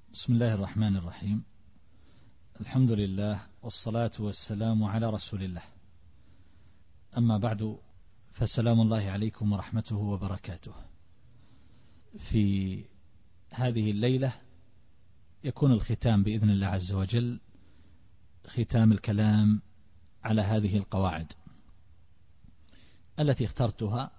بسم الله الرحمن الرحيم. الحمد لله والصلاة والسلام على رسول الله. أما بعد، فسلام الله عليكم ورحمته وبركاته. في هذه الليلة يكون الختام بإذن الله عز وجل، ختام الكلام على هذه القواعد التي اخترتها،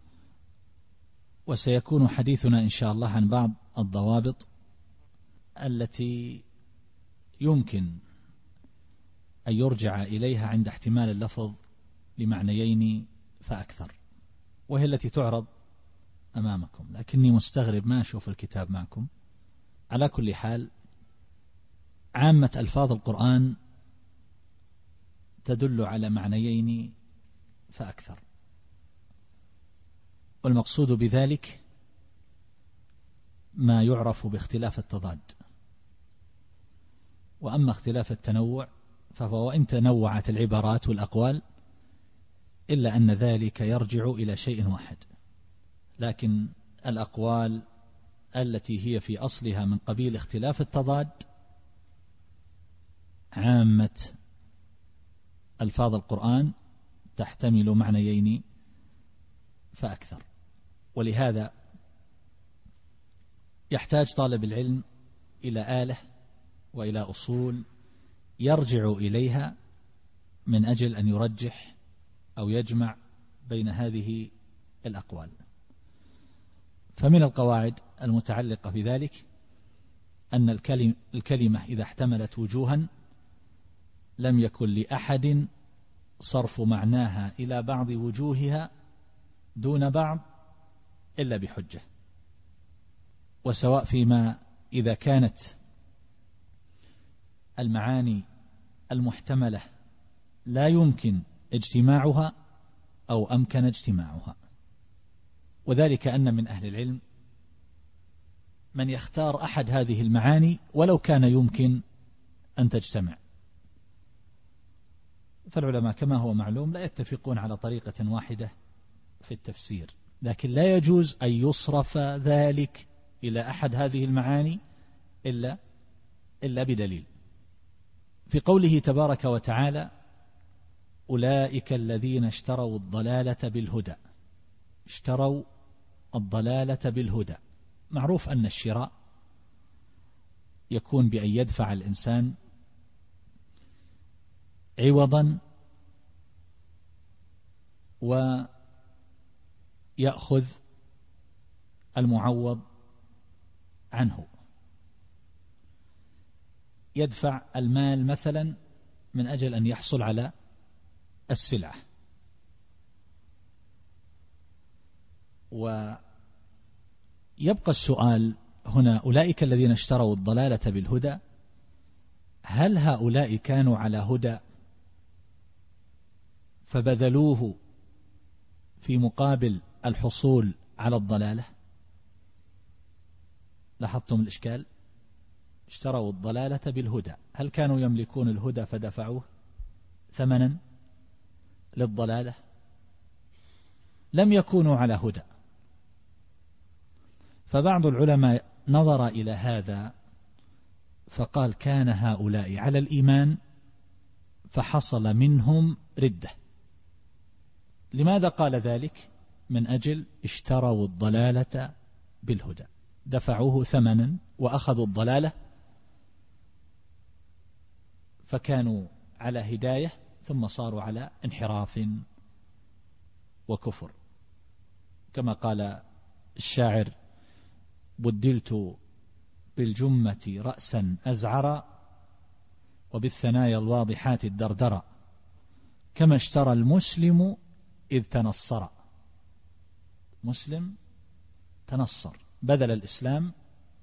وسيكون حديثنا إن شاء الله عن بعض الضوابط التي يمكن أن يرجع إليها عند احتمال اللفظ لمعنيين فأكثر، وهي التي تعرض أمامكم، لكني مستغرب ما أشوف الكتاب معكم. على كل حال، عامة ألفاظ القرآن تدل على معنيين فأكثر، والمقصود بذلك ما يعرف باختلاف التضاد. وأما اختلاف التنوع فهو وإن تنوعت العبارات والأقوال إلا أن ذلك يرجع إلى شيء واحد، لكن الأقوال التي هي في أصلها من قبيل اختلاف التضاد عامة ألفاظ القرآن تحتمل معنيين فأكثر. ولهذا يحتاج طالب العلم إلى آلة وإلى أصول يرجع إليها من أجل أن يرجح أو يجمع بين هذه الأقوال. فمن القواعد المتعلقة بذلك أن الكلمة إذا احتملت وجوها لم يكن لأحد صرف معناها إلى بعض وجوهها دون بعض إلا بحجة. وسواء فيما إذا كانت المعاني المحتملة لا يمكن اجتماعها أو أمكن اجتماعها. وذلك أن من أهل العلم من يختار أحد هذه المعاني ولو كان يمكن أن تجتمع. فالعلماء كما هو معلوم لا يتفقون على طريقة واحدة في التفسير، لكن لا يجوز أن يصرف ذلك إلى أحد هذه المعاني إلا بدليل. في قوله تبارك وتعالى: أولئك الذين اشتروا الضلالة بالهدى. اشتروا الضلالة بالهدى. معروف أن الشراء يكون بأن يدفع الإنسان عوضا ويأخذ المعوض عنه. يدفع المال مثلا من أجل أن يحصل على السلعة، ويبقى السؤال هنا: أولئك الذين اشتروا الضلالة بالهدى، هل هؤلاء كانوا على هدى فبذلوه في مقابل الحصول على الضلالة؟ لاحظتم الإشكال؟ اشتروا الضلالة بالهدى، هل كانوا يملكون الهدى فدفعوه ثمنا للضلالة؟ لم يكونوا على هدى. فبعض العلماء نظر إلى هذا فقال: كان هؤلاء على الإيمان فحصل منهم ردة. لماذا قال ذلك؟ من أجل اشتروا الضلالة بالهدى، دفعوه ثمنا وأخذوا الضلالة، فكانوا على هداية ثم صاروا على انحراف وكفر. كما قال الشاعر: بدلت بالجمة رأسا أزعر وبالثنايا الواضحات الدردرة، كما اشترى المسلم إذ تنصر. مسلم تنصر، بذل الإسلام،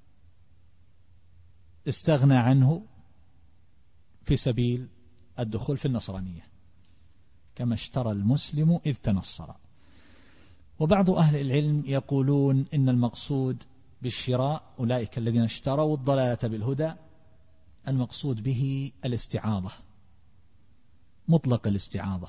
استغنى عنه في سبيل الدخول في النصرانية، كما اشترى المسلم إذ تنصر. وبعض أهل العلم يقولون إن المقصود بالشراء أولئك الذين اشتروا الضلالة بالهدى، المقصود به الاستعاضة، مطلق الاستعاضة،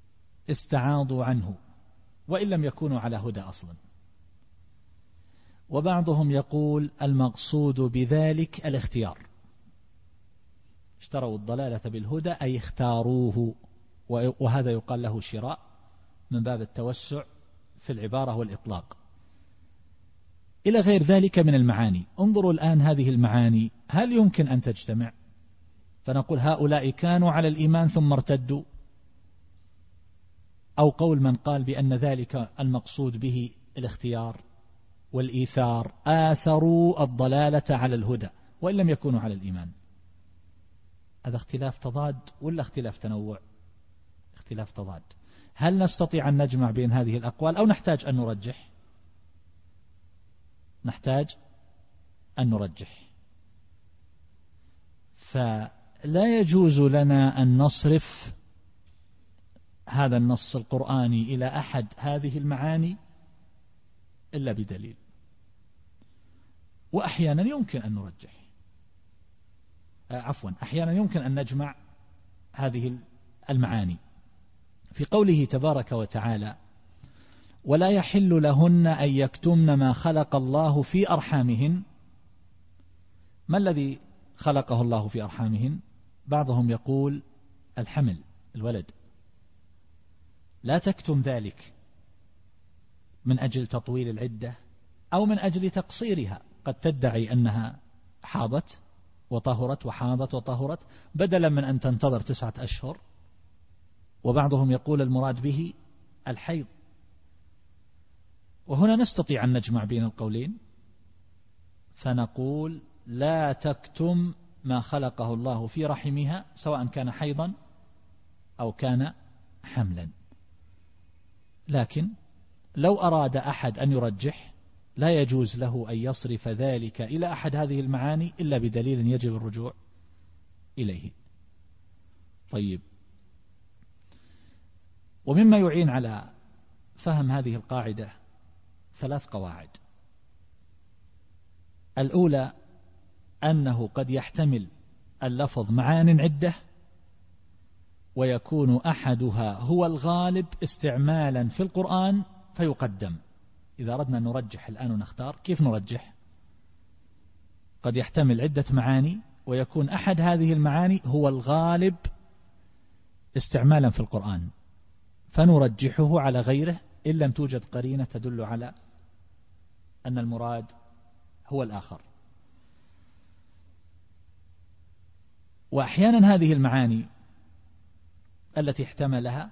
استعاضوا عنه وإن لم يكونوا على هدى أصلا. وبعضهم يقول المقصود بذلك الاختيار، اشتروا الضلالة بالهدى أي اختاروه، وهذا يقال له شراء من باب التوسع في العبارة والإطلاق، إلى غير ذلك من المعاني. انظروا الآن هذه المعاني هل يمكن أن تجتمع؟ فنقول هؤلاء كانوا على الإيمان ثم ارتدوا، أو قول من قال بأن ذلك المقصود به الاختيار والإيثار، آثروا الضلالة على الهدى وإن لم يكونوا على الإيمان. هذا اختلاف تضاد ولا اختلاف تنوع؟ اختلاف تضاد. هل نستطيع أن نجمع بين هذه الأقوال أو نحتاج أن نرجح؟ نحتاج أن نرجح. فلا يجوز لنا أن نصرف هذا النص القرآني إلى أحد هذه المعاني إلا بدليل، وأحيانا يمكن أن نرجح، أحيانا يمكن أن نجمع هذه المعاني. في قوله تبارك وتعالى ولا يحل لهن أن يكتمن ما خلق الله في أرحامهن، ما الذي خلقه الله في أرحامهن؟ بعضهم يقول الحمل، الولد. لا تكتم ذلك من أجل تطويل العدة أو من أجل تقصيرها، قد تدعي أنها حاضت وطهرت وحاضت وطهرت بدلا من أن تنتظر 9 أشهر. وبعضهم يقول المراد به الحيض. وهنا نستطيع أن نجمع بين القولين، فنقول لا تكتم ما خلقه الله في رحمها سواء كان حيضا أو كان حملا. لكن لو أراد أحد أن يرجح لا يجوز له أن يصرف ذلك إلى أحد هذه المعاني إلا بدليل يجب الرجوع إليه. طيب، ومما يعين على فهم هذه القاعدة 3 قواعد. الأولى أنه قد يحتمل اللفظ معان عدة ويكون أحدها هو الغالب استعمالا في القرآن فيقدم. إذا أردنا أن نرجح الآن ونختار كيف نرجح؟ قد يحتمل عدة معاني ويكون أحد هذه المعاني هو الغالب استعمالا في القرآن فنرجحه على غيره إن لم توجد قرينة تدل على أن المراد هو الآخر. وأحيانا هذه المعاني التي احتملها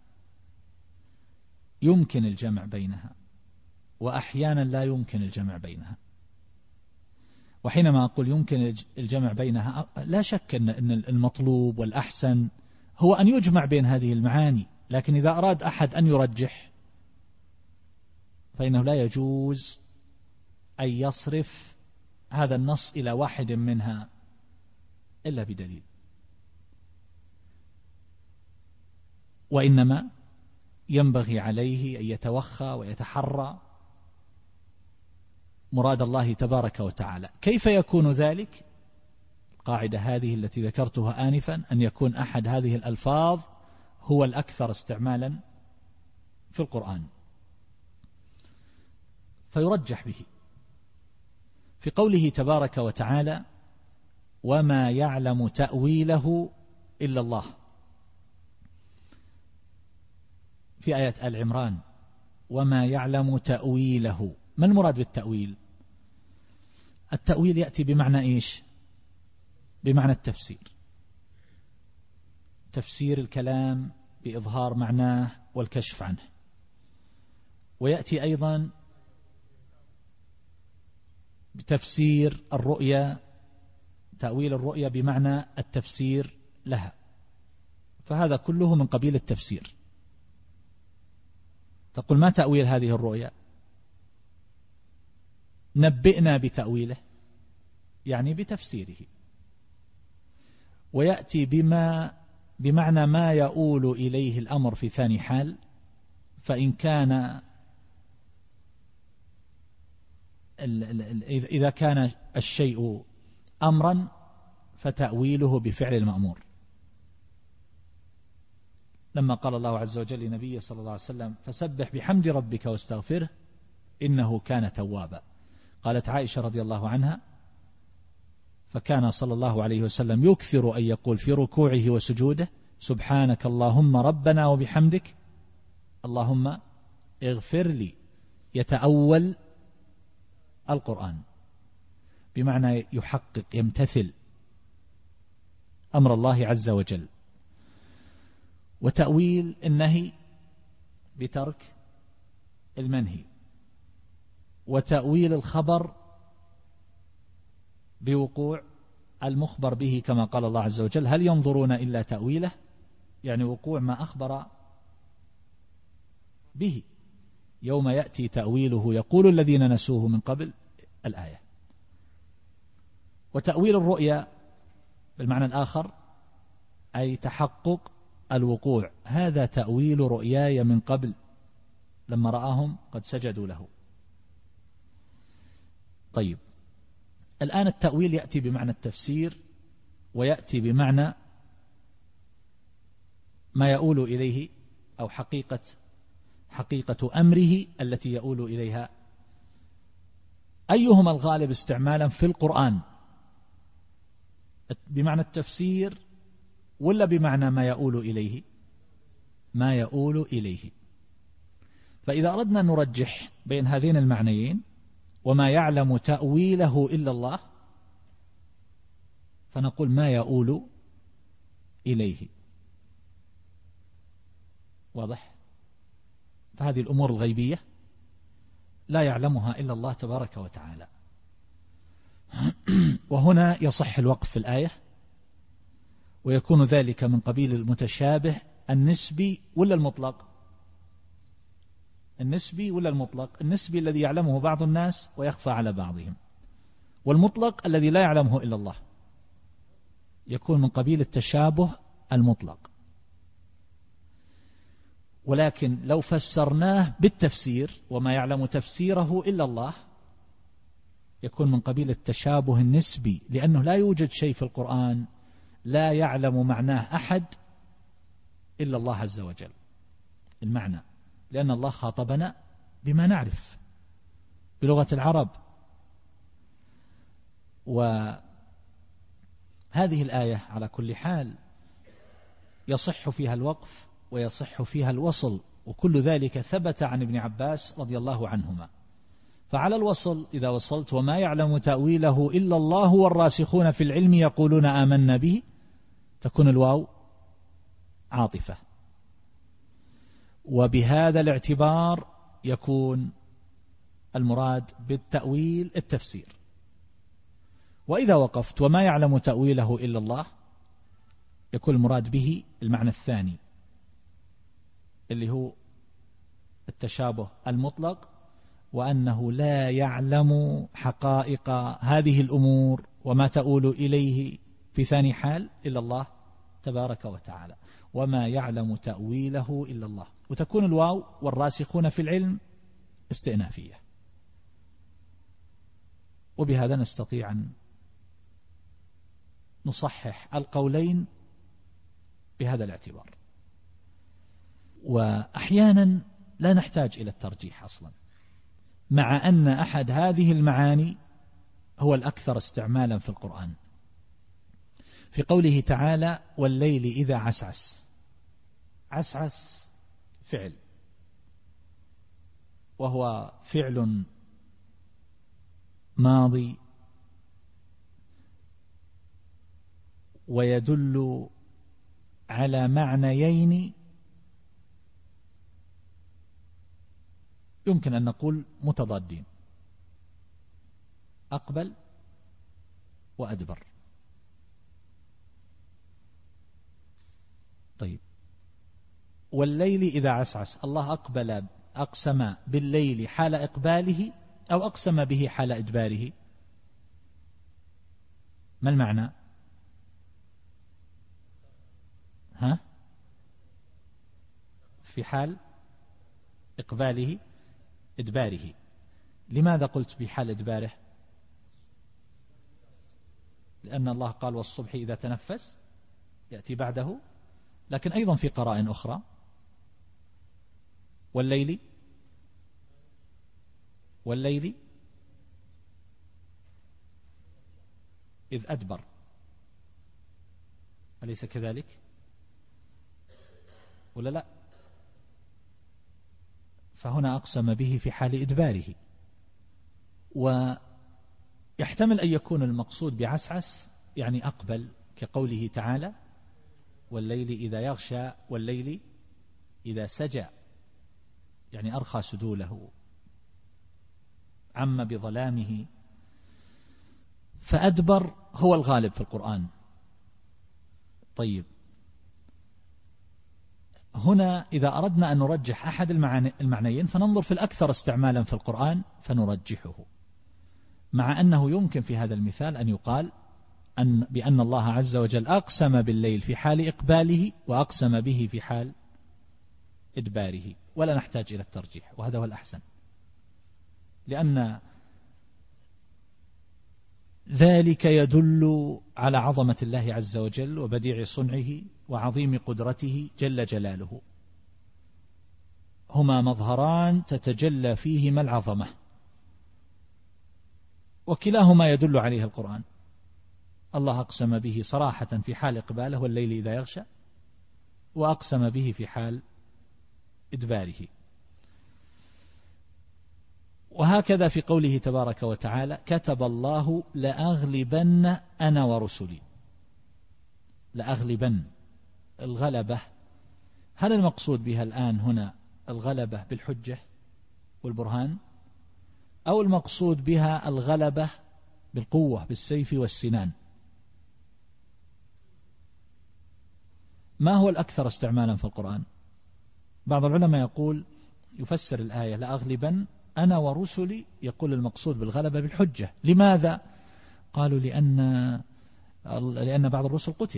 يمكن الجمع بينها وأحيانا لا يمكن الجمع بينها. وحينما أقول يمكن الجمع بينها لا شك أن المطلوب والأحسن هو أن يجمع بين هذه المعاني، لكن إذا أراد أحد أن يرجح فإنه لا يجوز أن يصرف هذا النص إلى واحد منها إلا بدليل، وإنما ينبغي عليه أن يتوخى ويتحرى مراد الله تبارك وتعالى. كيف يكون ذلك؟ القاعدة هذه التي ذكرتها آنفا، أن يكون أحد هذه الألفاظ هو الأكثر استعمالا في القرآن فيرجح به. في قوله تبارك وتعالى وما يعلم تأويله إلا الله، في آية آل عمران وما يعلم تأويله، ما المراد بالتأويل؟ التأويل يأتي بمعنى إيش؟ بمعنى التفسير، تفسير الكلام بإظهار معناه والكشف عنه. ويأتي أيضا بتفسير الرؤيا، تأويل الرؤيا بمعنى التفسير لها، فهذا كله من قبيل التفسير. تقول ما تأويل هذه الرؤيا؟ نبئنا بتأويله، يعني بتفسيره. ويأتي بمعنى ما يؤول إليه الأمر في ثاني حال، فإن كان إذا كان الشيء أمرا فتأويله بفعل المأمور، لما قال الله عز وجل لنبيه صلى الله عليه وسلم فسبح بحمد ربك واستغفره إنه كان توابا. قالت عائشة رضي الله عنها: فكان صلى الله عليه وسلم يكثر أن يقول في ركوعه وسجوده: سبحانك اللهم ربنا وبحمدك اللهم اغفر لي. يتأول القرآن بمعنى يحقق، يمتثل أمر الله عز وجل. وتأويل النهي بترك المنهي، وتأويل الخبر بوقوع المخبر به، كما قال الله عز وجل: هل ينظرون إلا تأويله، يعني وقوع ما أخبر به، يوم يأتي تأويله يقول الذين نسوه من قبل، الآية. وتأويل الرؤيا بالمعنى الآخر أي تحقق الوقوع: هذا تأويل رؤياي من قبل لما رآهم قد سجدوا له. طيب، الآن التأويل يأتي بمعنى التفسير، ويأتي بمعنى ما يؤول إليه أو حقيقة أمره التي يؤول إليها. أيهما الغالب استعمالا في القرآن، بمعنى التفسير ولا بمعنى ما يؤول إليه؟ ما يؤول إليه. فإذا أردنا أن نرجح بين هذين المعنيين: وما يعلم تأويله إلا الله، فنقول ما يؤول إليه. واضح؟ فهذه الأمور الغيبية لا يعلمها إلا الله تبارك وتعالى. وهنا يصح الوقف في الآية، ويكون ذلك من قبيل المتشابه النسبي ولا المطلق؟ النسبي ولا المطلق؟ النسبي الذي يعلمه بعض الناس ويخفى على بعضهم، والمطلق الذي لا يعلمه إلا الله، يكون من قبيل التشابه المطلق. ولكن لو فسرناه بالتفسير: وما يعلم تفسيره إلا الله، يكون من قبيل التشابه النسبي، لأنه لا يوجد شيء في القرآن لا يعلم معناه أحد إلا الله عز وجل، المعنى، لأن الله خاطبنا بما نعرف بلغة العرب. وهذه الآية على كل حال يصح فيها الوقف ويصح فيها الوصل، وكل ذلك ثبت عن ابن عباس رضي الله عنهما. فعلى الوصل إذا وصلت: وما يعلم تأويله إلا الله والراسخون في العلم يقولون آمنا به، تكون الواو عاطفة، وبهذا الاعتبار يكون المراد بالتأويل التفسير. وإذا وقفت: وما يعلم تأويله إلا الله، يكون المراد به المعنى الثاني اللي هو التشابه المطلق، وأنه لا يعلم حقائق هذه الأمور وما تؤول إليه في ثاني حال إلا الله تبارك وتعالى. وما يعلم تأويله إلا الله، وتكون الواو والراسخون في العلم استئنافية. وبهذا نستطيع أن نصحح القولين بهذا الاعتبار. وأحيانا لا نحتاج إلى الترجيح أصلا، مع أن أحد هذه المعاني هو الأكثر استعمالا في القرآن، في قوله تعالى: والليل إذا عسعس. عسعس فعل، وهو فعل ماضي، ويدل على معنيين يمكن أن نقول متضادين: أقبل وأدبر. طيب، والليل إذا عسعس، الله أقسم بالليل حال إقباله أو أقسم به حال إدباره؟ ما المعنى؟ في حال إقباله إدباره. لماذا قلت بحال إدباره؟ لأن الله قال: والصبح إذا تنفس، يأتي بعده، لكن أيضا في قراءة أخرى: والليل إذ أدبر، أليس كذلك ولا لا؟ فهنا أقسم به في حال إدباره. ويحتمل أن يكون المقصود بعسعس يعني أقبل، كقوله تعالى والليل إذا يغشى والليل إذا سجى، يعني أرخى سدوله، عم بظلامه. فأدبر هو الغالب في القرآن. طيب، هنا إذا أردنا أن نرجح أحد المعنيين فننظر في الأكثر استعمالا في القرآن فنرجحه، مع أنه يمكن في هذا المثال أن يقال بأن الله عز وجل أقسم بالليل في حال إقباله وأقسم به في حال إدباره، ولا نحتاج إلى الترجيح، وهذا هو الأحسن، لأن ذلك يدل على عظمة الله عز وجل وبديع صنعه وعظيم قدرته جل جلاله، هما مظهران تتجلى فيهما العظمة، وكلاهما يدل عليه القرآن. الله أقسم به صراحة في حال إقباله والليل إذا يغشى، وأقسم به في حال إدباره. وهكذا في قوله تبارك وتعالى كتب الله لأغلبن أنا ورسلي. لأغلبن، الغلبة، هل المقصود بها الآن هنا الغلبة بالحجة والبرهان، أو المقصود بها الغلبة بالقوة بالسيف والسنان؟ ما هو الأكثر استعمالا في القرآن؟ بعض العلماء يقول يفسر الآية لأغلبن أنا ورسلي، يقول المقصود بالغلبة بالحجة. لماذا؟ قالوا لأن بعض الرسل قتل،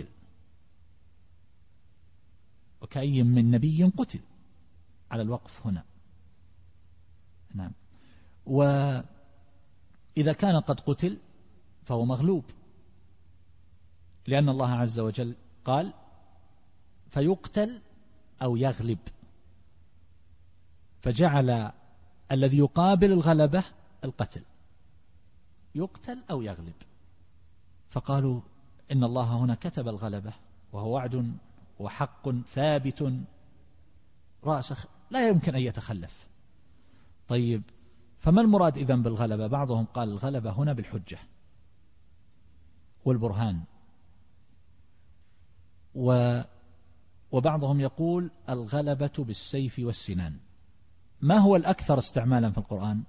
وكأي من نبي قتل، على الوقف هنا. نعم. وإذا كان قد قتل فهو مغلوب، لأن الله عز وجل قال فيقتل أو يغلب، فجعل الذي يقابل الغلبة القتل، يقتل أو يغلب. فقالوا إن الله هنا كتب الغلبة، وهو وعد وحق ثابت راسخ لا يمكن أن يتخلف. طيب، فما المراد إذن بالغلبة؟ بعضهم قال الغلبة هنا بالحجة والبرهان، وبعضهم يقول الغلبة بالسيف والسنان. ما هو الأكثر استعمالا في القرآن؟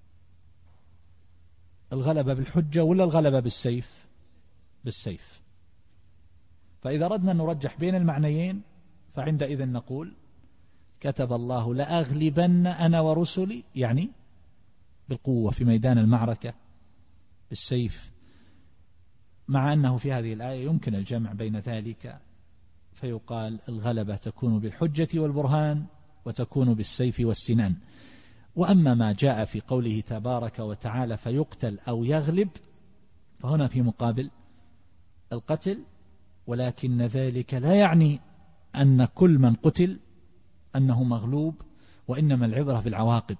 الغلبة بالحجة ولا الغلبة بالسيف؟ بالسيف. فإذا أردنا أن نرجح بين المعنيين فعندئذ نقول كتب الله لأغلبن أنا ورسلي، يعني بالقوة في ميدان المعركة بالسيف، مع أنه في هذه الآية يمكن الجمع بين ذلك، فيقال الغلبة تكون بالحجة والبرهان وتكون بالسيف والسنان. وأما ما جاء في قوله تبارك وتعالى فيقتل أو يغلب، فهنا في مقابل القتل، ولكن ذلك لا يعني أن كل من قتل أنه مغلوب، وإنما العبرة بالعواقب.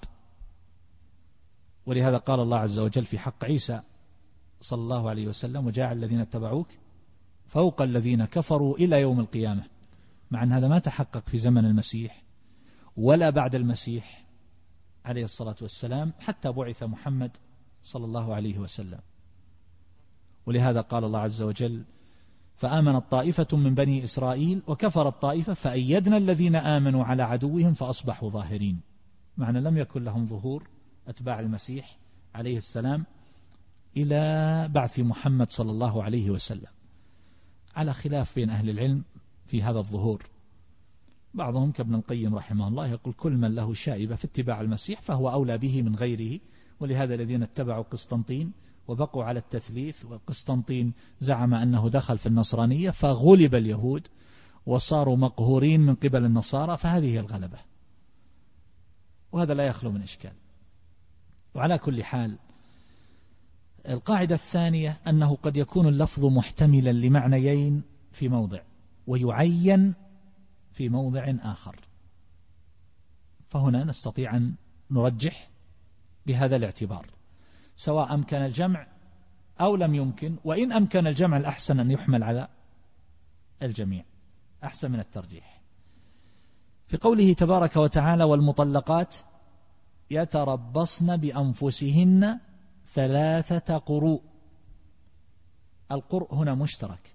ولهذا قال الله عز وجل في حق عيسى صلى الله عليه وسلم وجاعل الذين اتبعوك فوق الذين كفروا إلى يوم القيامة، مع أن هذا ما تحقق في زمن المسيح ولا بعد المسيح عليه الصلاة والسلام حتى بعث محمد صلى الله عليه وسلم. ولهذا قال الله عز وجل فآمنت طائفة من بني إسرائيل وكفرت طائفة فأيدنا الذين آمنوا على عدوهم فأصبحوا ظاهرين، معنى لم يكن لهم ظهور أتباع المسيح عليه السلام إلى بعث محمد صلى الله عليه وسلم، على خلاف بين أهل العلم في هذا الظهور. بعضهم كابن القيم رحمه الله يقول كل من له شائبة في اتباع المسيح فهو أولى به من غيره، ولهذا الذين اتبعوا قسطنطين وبقوا على التثليث، وقسطنطين زعم أنه دخل في النصرانية فغلب اليهود وصاروا مقهورين من قبل النصارى، فهذه الغلبة، وهذا لا يخلو من إشكال. وعلى كل حال القاعدة الثانية أنه قد يكون اللفظ محتملا لمعنيين في موضع ويعين في موضع آخر، فهنا نستطيع أن نرجح بهذا الاعتبار، سواء أمكن الجمع أو لم يمكن، وإن أمكن الجمع الأحسن أن يحمل على الجميع، أحسن من الترجيح. في قوله تبارك وتعالى والمطلقات يتربصن بأنفسهن 3 قروء. القرء هنا مشترك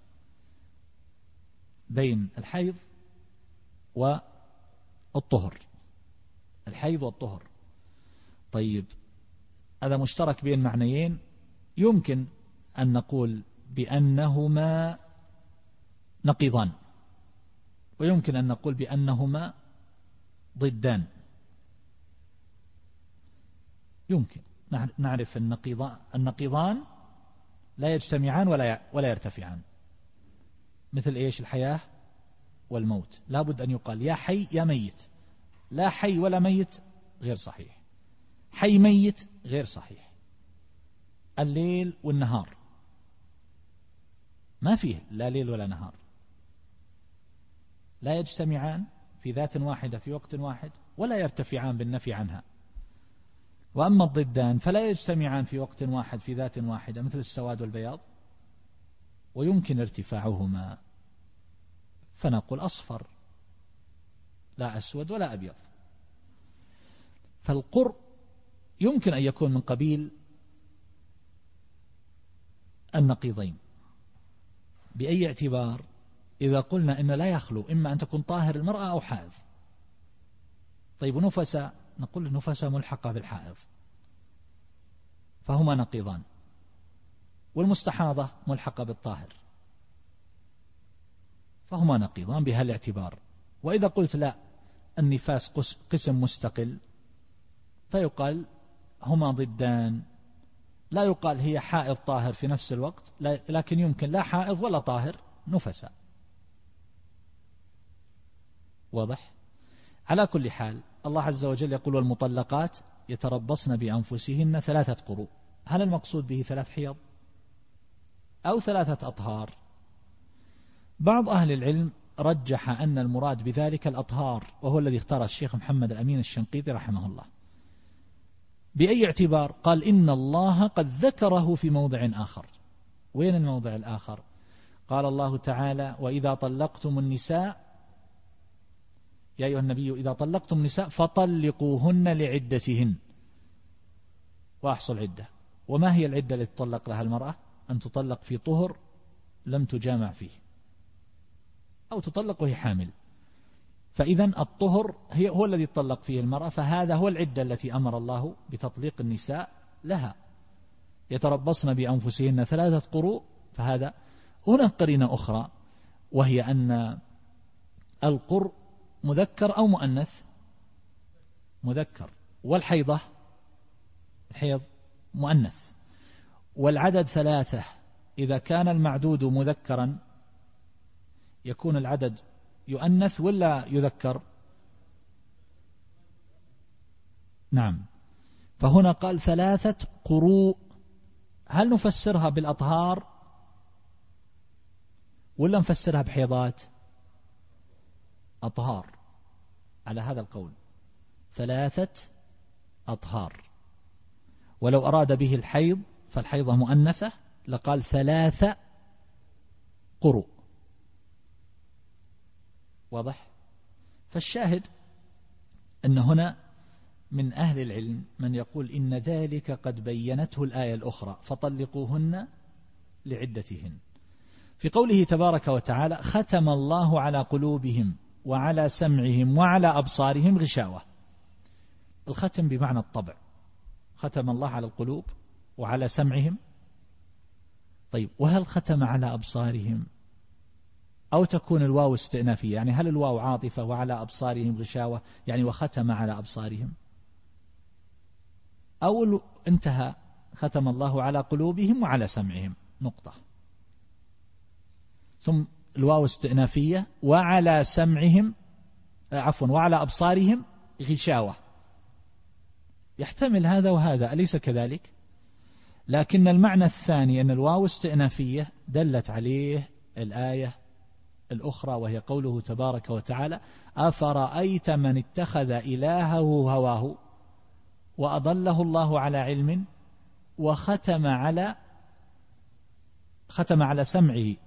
بين الحيض والطهر، الحيض والطهر. طيب هذا مشترك بين معنيين، يمكن أن نقول بأنهما نقيضان، ويمكن أن نقول بأنهما ضدان. يمكن نعرف النقيضان لا يجتمعان ولا يرتفعان، مثل إيش؟ الحياة والموت، لابد أن يقال يا حي يا ميت. لا حي ولا ميت غير صحيح، حي ميت غير صحيح. الليل والنهار ما فيه لا ليل ولا نهار، لا يجتمعان في ذات واحدة في وقت واحد ولا يرتفعان بالنفي عنها. وأما الضدان فلا يجتمعان في وقت واحد في ذات واحدة، مثل السواد والبياض، ويمكن ارتفاعهما، فنقول أصفر لا أسود ولا أبيض. فالقرء يمكن أن يكون من قبيل النقيضين. بأي اعتبار؟ إذا قلنا إن لا يخلو إما أن تكون طاهر المرأة أو حائض. طيب نفساء، نقول النفساء ملحقة بالحائض فهما نقيضان، والمستحاضة ملحقة بالطاهر فهما نقيضان بهالاعتبار. وإذا قلت لا، النفاس قسم مستقل، فيقال هما ضدان، لا يقال هي حائض طاهر في نفس الوقت، لكن يمكن لا حائض ولا طاهر نفساء. واضح؟ على كل حال الله عز وجل يقول والمطلقات يتربصن بأنفسهن 3 قروء. هل المقصود به 3 حيض أو 3 أطهار؟ بعض أهل العلم رجح أن المراد بذلك الأطهار، وهو الذي اختار الشيخ محمد الأمين الشنقيطي رحمه الله. بأي اعتبار؟ قال إن الله قد ذكره في موضع آخر. وين الموضع الآخر؟ قال الله تعالى وإذا طلقتم النساء يا أيها النبي إذا طلقتم النساء فطلقوهن لعدتهن وأحصوا العدة. وما هي العدة التي تطلق لها المرأة؟ أن تطلق في طهر لم تجامع فيه، أو تطلق وهي حامل. فإذا الطهر هو الذي تطلق فيه المرأة، فهذا هو العدة التي أمر الله بتطليق النساء لها. يتربصن بأنفسهن 3 قروء، فهذا هنا قرينة أخرى، وهي أن القرء مذكر أو مؤنث؟ مذكر. والحيضة الحيض مؤنث. والعدد 3 إذا كان المعدود مذكرا يكون العدد يؤنث ولا يذكر؟ نعم. فهنا قال 3 قروء. هل نفسرها بالأطهار ولا نفسرها بحيضات؟ أطهار على هذا القول، 3 أطهار. ولو أراد به الحيض فالحيضة مؤنثة لقال 3 قروء. واضح؟ فالشاهد أن هنا من أهل العلم من يقول إن ذلك قد بينته الآية الأخرى فطلقوهن لعدتهن. في قوله تبارك وتعالى ختم الله على قلوبهم وعلى سمعهم وعلى أبصارهم غشاوة. الختم بمعنى الطبع، ختم الله على القلوب وعلى سمعهم. طيب وهل ختم على أبصارهم؟ أو تكون الواو استئنافية، يعني هل الواو عاطفة وعلى أبصارهم غشاوة يعني وختم على أبصارهم، أو انتهى ختم الله على قلوبهم وعلى سمعهم نقطة، ثم الواو استئنافية وعلى سمعهم وعلى أبصارهم غشاوة. يحتمل هذا وهذا، أليس كذلك؟ لكن المعنى الثاني أن الواو استئنافية دلت عليه الآية الأخرى، وهي قوله تبارك وتعالى أفرأيت من اتخذ إلهه هواه وأضله الله على علم وختم على ختم على سمعه،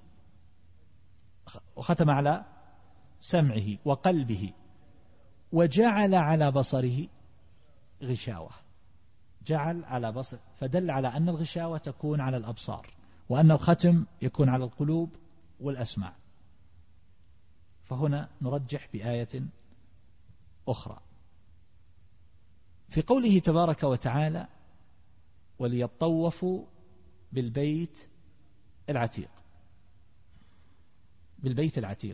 وختم على سمعه وقلبه، وجعل على بصره غشاوة. جعل على بصر، فدل على أن الغشاوة تكون على الأبصار، وأن الختم يكون على القلوب والأسماع. فهنا نرجح بآية أخرى في قوله تبارك وتعالى: وليطوفوا بالبيت العتيق. بالبيت العتيق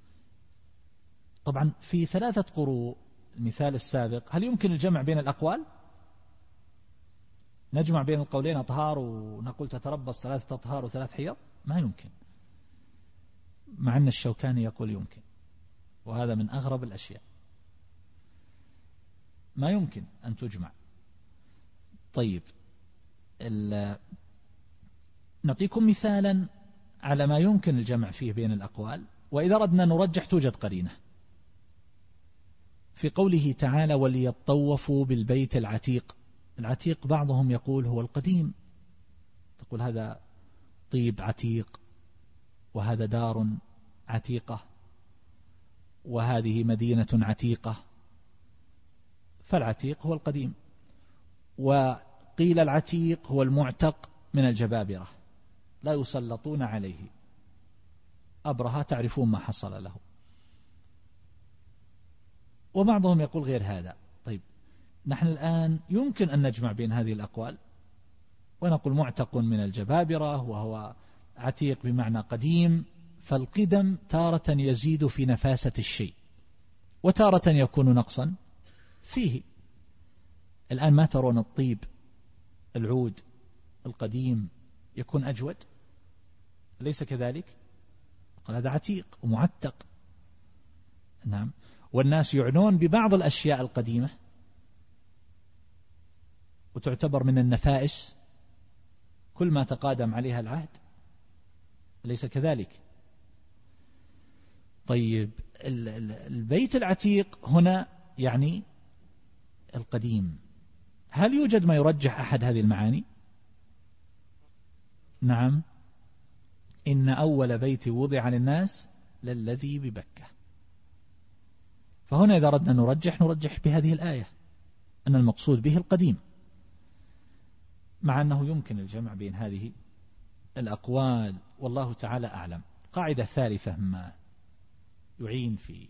طبعا في 3 قروء، المثال السابق. هل يمكن الجمع بين الأقوال؟ نجمع بين القولين أطهار ونقول تتربص 3 أطهار و3 حيض؟ ما يمكن، مع أن الشوكاني يقول يمكن، وهذا من أغرب الأشياء. ما يمكن أن تجمع. طيب نعطيكم مثالا على ما يمكن الجمع فيه بين الأقوال، وإذا أردنا نرجح توجد قرينة. في قوله تعالى: وليطوفوا بالبيت العتيق. العتيق بعضهم يقول هو القديم، تقول هذا طيب عتيق، وهذا دار عتيقة، وهذه مدينة عتيقة، فالعتيق هو القديم. وقيل العتيق هو المعتق من الجبابرة، لا يسلطون عليه. أبرهة تعرفون ما حصل له. وبعضهم يقول غير هذا. طيب نحن الآن يمكن أن نجمع بين هذه الأقوال ونقول معتق من الجبابرة، وهو عتيق بمعنى قديم. فالقدم تارة يزيد في نفاسة الشيء، وتارة يكون نقصا فيه. الآن ما ترون الطيب العود القديم يكون أجود؟ ليس كذلك؟ قال هذا عتيق ومعتق. نعم. والناس يعنون ببعض الأشياء القديمة وتعتبر من النفائس كل ما تقادم عليها العهد، ليس كذلك؟ طيب البيت العتيق هنا يعني القديم. هل يوجد ما يرجح أحد هذه المعاني؟ نعم: إن أول بيت وضع للناس للذي ببكة. فهنا إذا أردنا نرجح بهذه الآية أن المقصود به القديم، مع أنه يمكن الجمع بين هذه الأقوال، والله تعالى أعلم. قاعدة ثالثة ما يعين في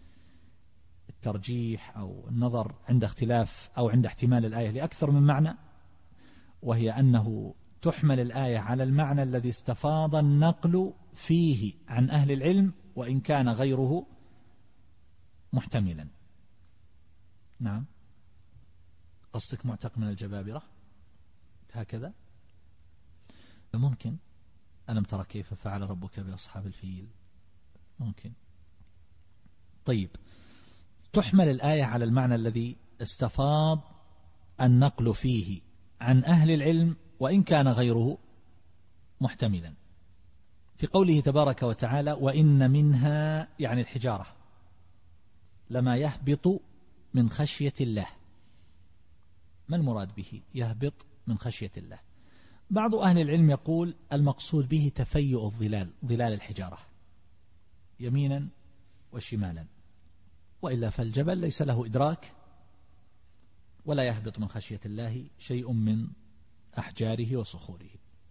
الترجيح أو النظر عند اختلاف أو عند احتمال الآية لأكثر من معنى، وهي أنه تحمل الآية على المعنى الذي استفاض النقل فيه عن أهل العلم، وإن كان غيره محتملا. نعم. قصدك معتق من الجبابرة هكذا؟ ممكن. ألم ترى كيف فعل ربك بأصحاب الفيل؟ ممكن. طيب تحمل الآية على المعنى الذي استفاض النقل فيه عن أهل العلم، وإن كان غيره محتملا. في قوله تبارك وتعالى: وإن منها، يعني الحجارة، لما يهبط من خشية الله. ما المراد به يهبط من خشية الله؟ بعض أهل العلم يقول المقصود به تفيؤ الظلال، ظلال الحجارة يمينا وشمالا، وإلا فالجبل ليس له إدراك ولا يهبط من خشية الله شيء من أحجاره وصخوره.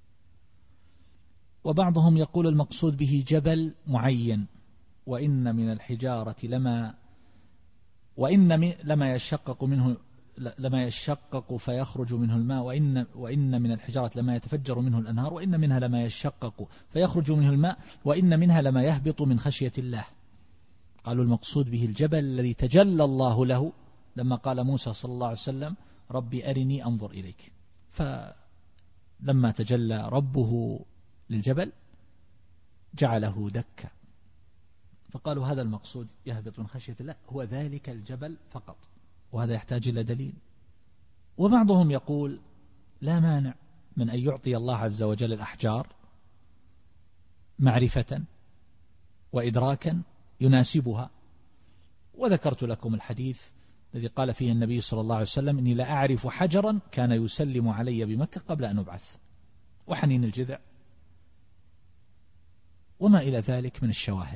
وبعضهم يقول المقصود به جبل معين: وإن من الحجارة لما يشقق فيخرج منه الماء، وإن من الحجارة لما يتفجر منه الأنهار، وإن منها لما يشقق فيخرج منه الماء، وإن منها لما يهبط من خشية الله. قالوا المقصود به الجبل الذي تجلى الله له لما قال موسى صلى الله عليه وسلم: ربي أرني أنظر إليك. فلما تجلى ربه للجبل جعله دكا، فقالوا هذا المقصود يهبط من خشية الله هو ذلك الجبل فقط، وهذا يحتاج إلى دليل. وبعضهم يقول لا مانع من أن يعطي الله عز وجل الأحجار معرفة وإدراكا يناسبها. وذكرت لكم الحديث الذي قال فيه النبي صلى الله عليه وسلم: إني لا أعرف حجرا كان يسلم علي بمكة قبل أن أبعث. وحنين الجذع وما إلى ذلك من الشواهد.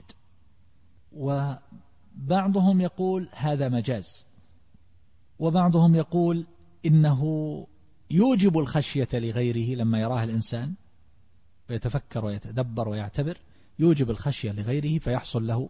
وبعضهم يقول هذا مجاز، وبعضهم يقول إنه يوجب الخشية لغيره لما يراه الإنسان ويتفكر ويتدبر ويعتبر، يوجب الخشية لغيره فيحصل له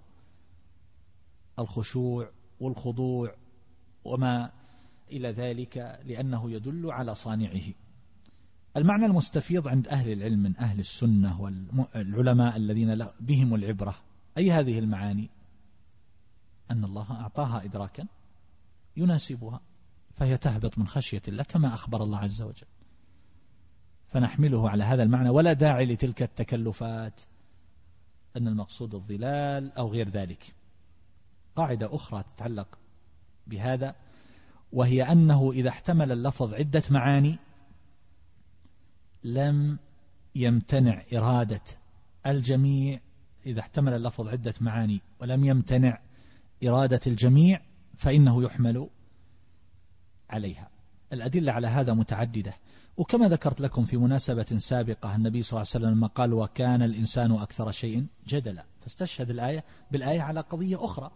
الخشوع والخضوع وما إلى ذلك، لأنه يدل على صانعه. المعنى المستفيض عند أهل العلم من أهل السنة والعلماء الذين بهم العبرة أي هذه المعاني، أن الله أعطاها إدراكا يناسبها، فهي تهبط من خشية الله كما أخبر الله عز وجل، فنحمله على هذا المعنى، ولا داعي لتلك التكلفات أن المقصود الظلال أو غير ذلك. قاعدة أخرى تتعلق بهذا، وهي أنه إذا احتمل اللفظ عدة معاني لم يمتنع إرادة الجميع. إذا احتمل اللفظ عدة معاني ولم يمتنع إرادة الجميع فإنه يحمل عليها. الأدلة على هذا متعددة، وكما ذكرت لكم في مناسبة سابقة النبي صلى الله عليه وسلم لما قال وكان الإنسان أكثر شيء جدلا، فاستشهد الآية بالآية على قضية أخرى.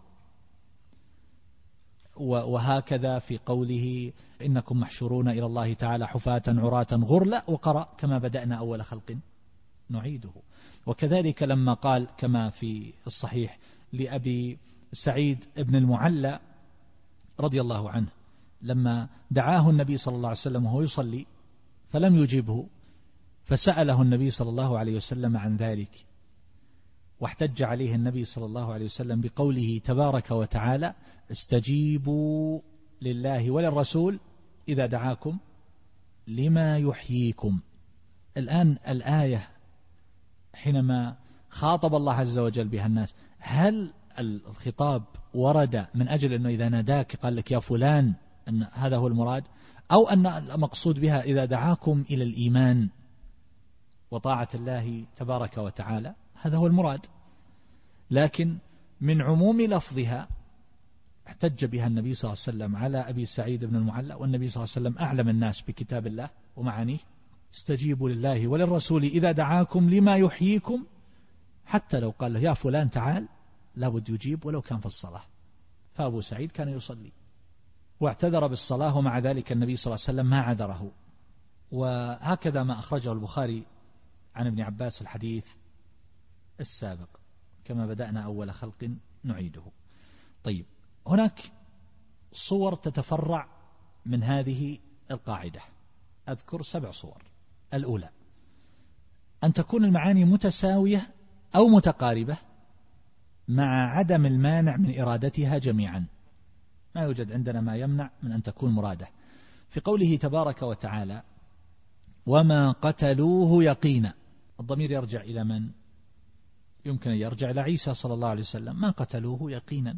وهكذا في قوله إنكم محشورون إلى الله تعالى حفاة عراة غرلا، وقرأ كما بدأنا أول خلق نعيده. وكذلك لما قال كما في الصحيح لأبي سعيد بن المعلى رضي الله عنه لما دعاه النبي صلى الله عليه وسلم وهو يصلي فلم يجبه، فسأله النبي صلى الله عليه وسلم عن ذلك، واحتج عليه النبي صلى الله عليه وسلم بقوله تبارك وتعالى استجيبوا لله وللرسول إذا دعاكم لما يحييكم. الآن الآية حينما خاطب الله عز وجل بها الناس، هل الخطاب ورد من أجل أنه إذا ناداك قال لك يا فلان أن هذا هو المراد، أو أن المقصود بها إذا دعاكم إلى الإيمان وطاعة الله تبارك وتعالى، هذا هو المراد. لكن من عموم لفظها احتج بها النبي صلى الله عليه وسلم على أبي سعيد بن المعلى، والنبي صلى الله عليه وسلم أعلم الناس بكتاب الله ومعانيه، استجيبوا لله وللرسول إذا دعاكم لما يحييكم، حتى لو قال له يا فلان تعال لابد يجيب ولو كان في الصلاة. فأبو سعيد كان يصلي واعتذر بالصلاة، ومع ذلك النبي صلى الله عليه وسلم ما عذره. وهكذا ما أخرجه البخاري عن ابن عباس الحديث السابق كما بدأنا أول خلق نعيده. طيب، هناك صور تتفرع من هذه القاعدة، أذكر 7 صور. الأولى أن تكون المعاني متساوية أو متقاربة مع عدم المانع من إرادتها جميعا، ما يوجد عندنا ما يمنع من أن تكون مرادة. في قوله تبارك وتعالى وما قتلوه يقينا، الضمير يرجع إلى من؟ يمكن أن يرجع إلى عيسى صلى الله عليه وسلم، ما قتلوه يقينا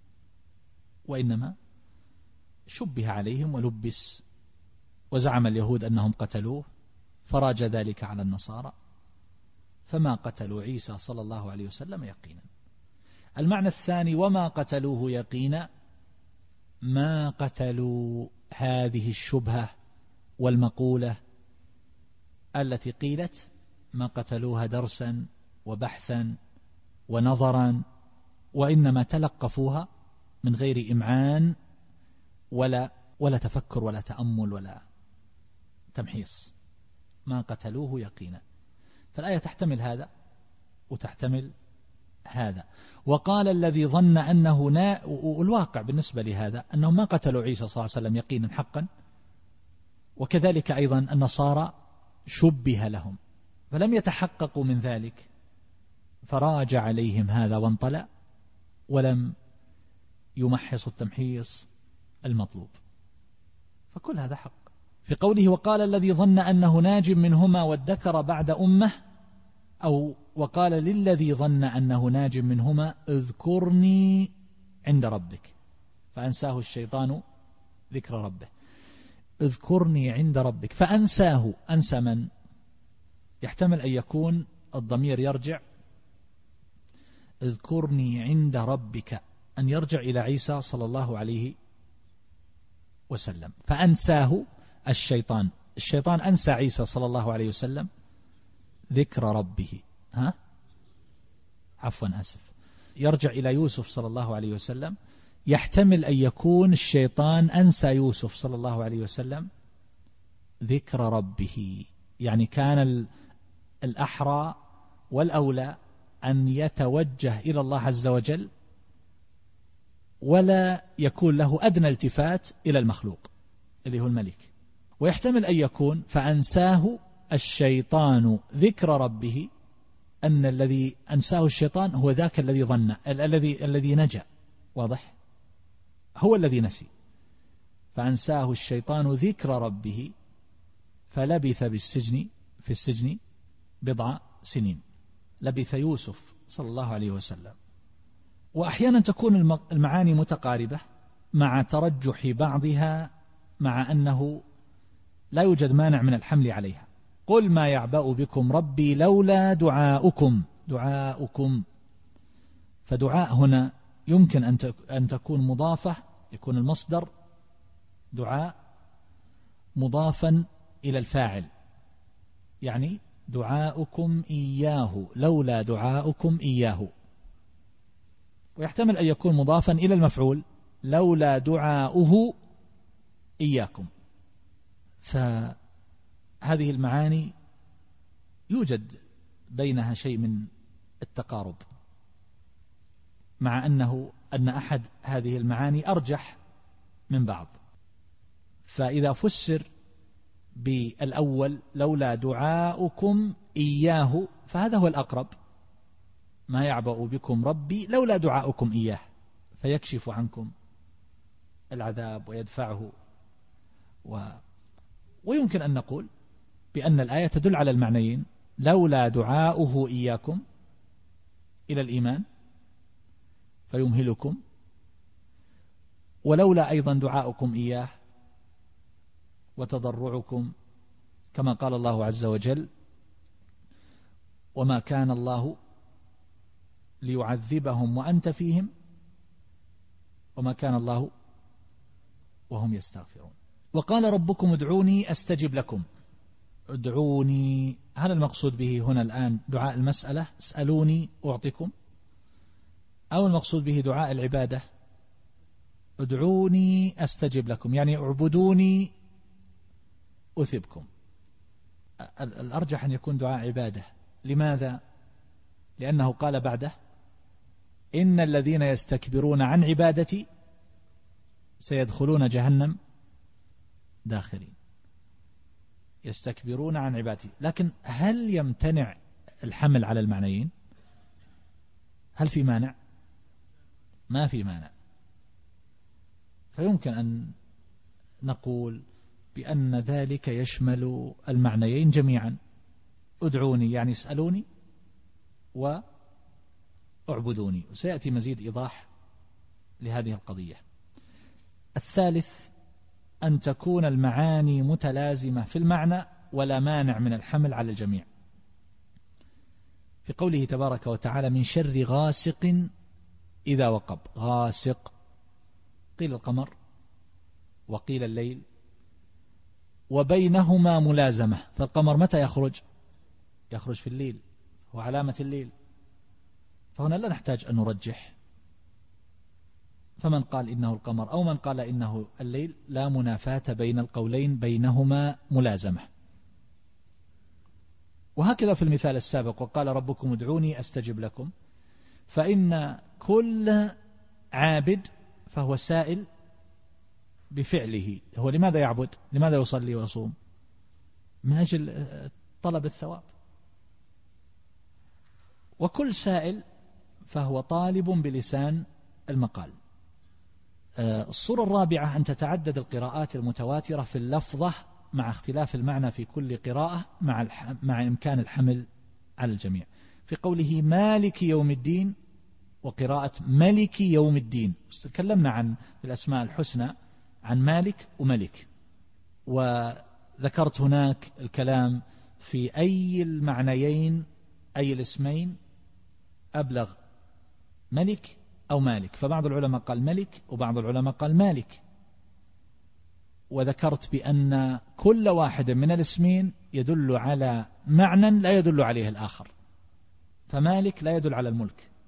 وإنما شبه عليهم ولبس، وزعم اليهود أنهم قتلوه فراج ذلك على النصارى، فما قتلوا عيسى صلى الله عليه وسلم يقينا. المعنى الثاني وما قتلوه يقينا، ما قتلوا هذه الشبهة والمقولة التي قيلت ما قتلوها درسا وبحثا ونظرا، وإنما تلقفوها من غير إمعان ولا تفكر ولا تأمل ولا تمحيص. ما قتلوه يقينا، فالآية تحتمل هذا وتحتمل هذا. وقال الذي ظن أنه والواقع بالنسبة لهذا أنهم ما قتلوا عيسى صلى الله عليه وسلم يقينا حقا، وكذلك أيضا النصارى شبه لهم فلم يتحققوا من ذلك، فراج عليهم هذا وانطلع ولم يمحص التمحيص المطلوب، فكل هذا حق. في قوله وقال الذي ظن أنه ناج منهما وادكر بعد أمة، أو وقال للذي ظن أنه ناج منهما اذكرني عند ربك فأنساه الشيطان ذكر ربه. اذكرني عند ربك فأنساه، أنسى من؟ يحتمل أن يكون الضمير يرجع اذكرني عند ربك أن يرجع إلى عيسى صلى الله عليه وسلم، فأنساه الشيطان أنسى عيسى صلى الله عليه وسلم ذكر ربه. يرجع إلى يوسف صلى الله عليه وسلم. يحتمل أن يكون الشيطان أنسى يوسف صلى الله عليه وسلم ذكر ربه، يعني كان الأحرى والأولى أن يتوجه إلى الله عز وجل ولا يكون له أدنى التفات إلى المخلوق اللي هو الملك. ويحتمل أن يكون فأنساه الشيطان ذكر ربه، أن الذي أنساه الشيطان هو ذاك الذي ظن الذي نجا، واضح، هو الذي نسي، فأنساه الشيطان ذكر ربه فلبث في السجن بضع سنين. لبث يوسف صلى الله عليه وسلم. وأحيانا تكون المعاني متقاربة مع ترجح بعضها، مع أنه لا يوجد مانع من الحمل عليها. قل ما يعبأ بكم ربي لولا دعاؤكم. فدعاء هنا يمكن أن تكون مضافة، يكون المصدر دعاء مضافا إلى الفاعل، يعني دعاؤكم إياه، لولا دعاؤكم إياه. ويحتمل أن يكون مضافا إلى المفعول، لولا دعاؤه إياكم. فهذه المعاني يوجد بينها شيء من التقارب، مع أن أحد هذه المعاني أرجح من بعض. فإذا فسر بالأول لولا دعاؤكم إياه فهذا هو الأقرب، ما يعبأ بكم ربي لولا دعاؤكم إياه، فيكشف عنكم العذاب ويدفعه. ويمكن أن نقول بأن الآية تدل على المعنيين، لولا دعاؤه إياكم إلى الإيمان فيمهلكم، ولولا أيضا دعاؤكم إياه وتضرعكم، كما قال الله عز وجل وما كان الله ليعذبهم وأنت فيهم وما كان الله وهم يستغفرون. وقال ربكم ادعوني أستجب لكم. ادعوني، هل المقصود به هنا الآن دعاء المسألة اسألوني أعطيكم، أو المقصود به دعاء العبادة ادعوني أستجب لكم، يعني اعبدوني أثبكم؟ الأرجح أن يكون دعاء عبادة. لماذا؟ لأنه قال بعده إن الذين يستكبرون عن عبادتي سيدخلون جهنم داخرين. يستكبرون عن عبادتي، لكن هل يمتنع الحمل على المعنيين؟ هل في مانع؟ ما في مانع. فيمكن أن نقول بأن ذلك يشمل المعنيين جميعا، ادعوني يعني اسألوني واعبدوني، وسيأتي مزيد إيضاح لهذه القضية. الثالث أن تكون المعاني متلازمة في المعنى ولا مانع من الحمل على الجميع. في قوله تبارك وتعالى من شر غاسق إذا وقب، غاسق قيل القمر وقيل الليل، وبينهما ملازمة، فالقمر متى يخرج؟ يخرج في الليل، هو علامة الليل، فهنا لا نحتاج أن نرجح، فمن قال إنه القمر أو من قال إنه الليل لا منافاة بين القولين، بينهما ملازمة. وهكذا في المثال السابق وقال ربكم ادعوني أستجب لكم، فإن كل عابد فهو سائل بفعله، هو لماذا يعبد؟ لماذا يصلي ويصوم؟ من أجل طلب الثواب. وكل سائل فهو طالب بلسان المقال. الصورة الرابعة أن تتعدد القراءات المتواترة في اللفظة مع اختلاف المعنى في كل قراءة مع إمكان الحمل على الجميع. في قوله مالك يوم الدين وقراءة ملك يوم الدين، تكلمنا عن الأسماء الحسنى عن مالك وملك، وذكرت هناك الكلام في أي المعنيين أي الاسمين أبلغ، ملك أو مالك، فبعض العلماء قال ملك وبعض العلماء قال مالك، وذكرت بأن كل واحد من الاسمين يدل على معنى لا يدل عليه الآخر، فمالك لا يدل على الملك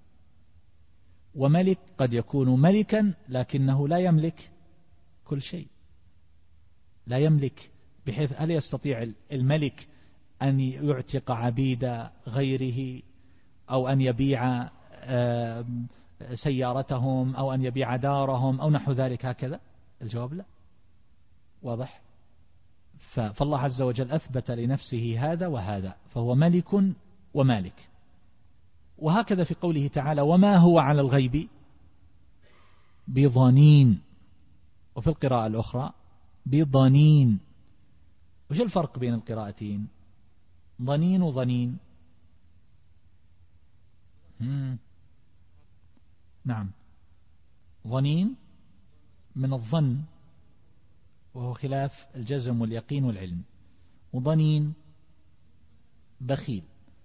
وملك قد يكون ملكا لكنه لا يملك كل شيء، لا يملك، بحيث هل يستطيع الملك أن يعتق عبيد غيره أو أن يبيع سيارتهم أو أن يبيع دارهم أو نحو ذلك هكذا؟ الجواب لا. واضح؟ فالله عز وجل أثبت لنفسه هذا وهذا، فهو ملك ومالك. وهكذا في قوله تعالى وما هو على الغيب بضنين، وفي القراءة الأخرى بضنين. وش الفرق بين القراءتين؟ ضنين وضنين. نعم، ضنين من الظن وهو خلاف الجزم واليقين والعلم، وضنين بخيل.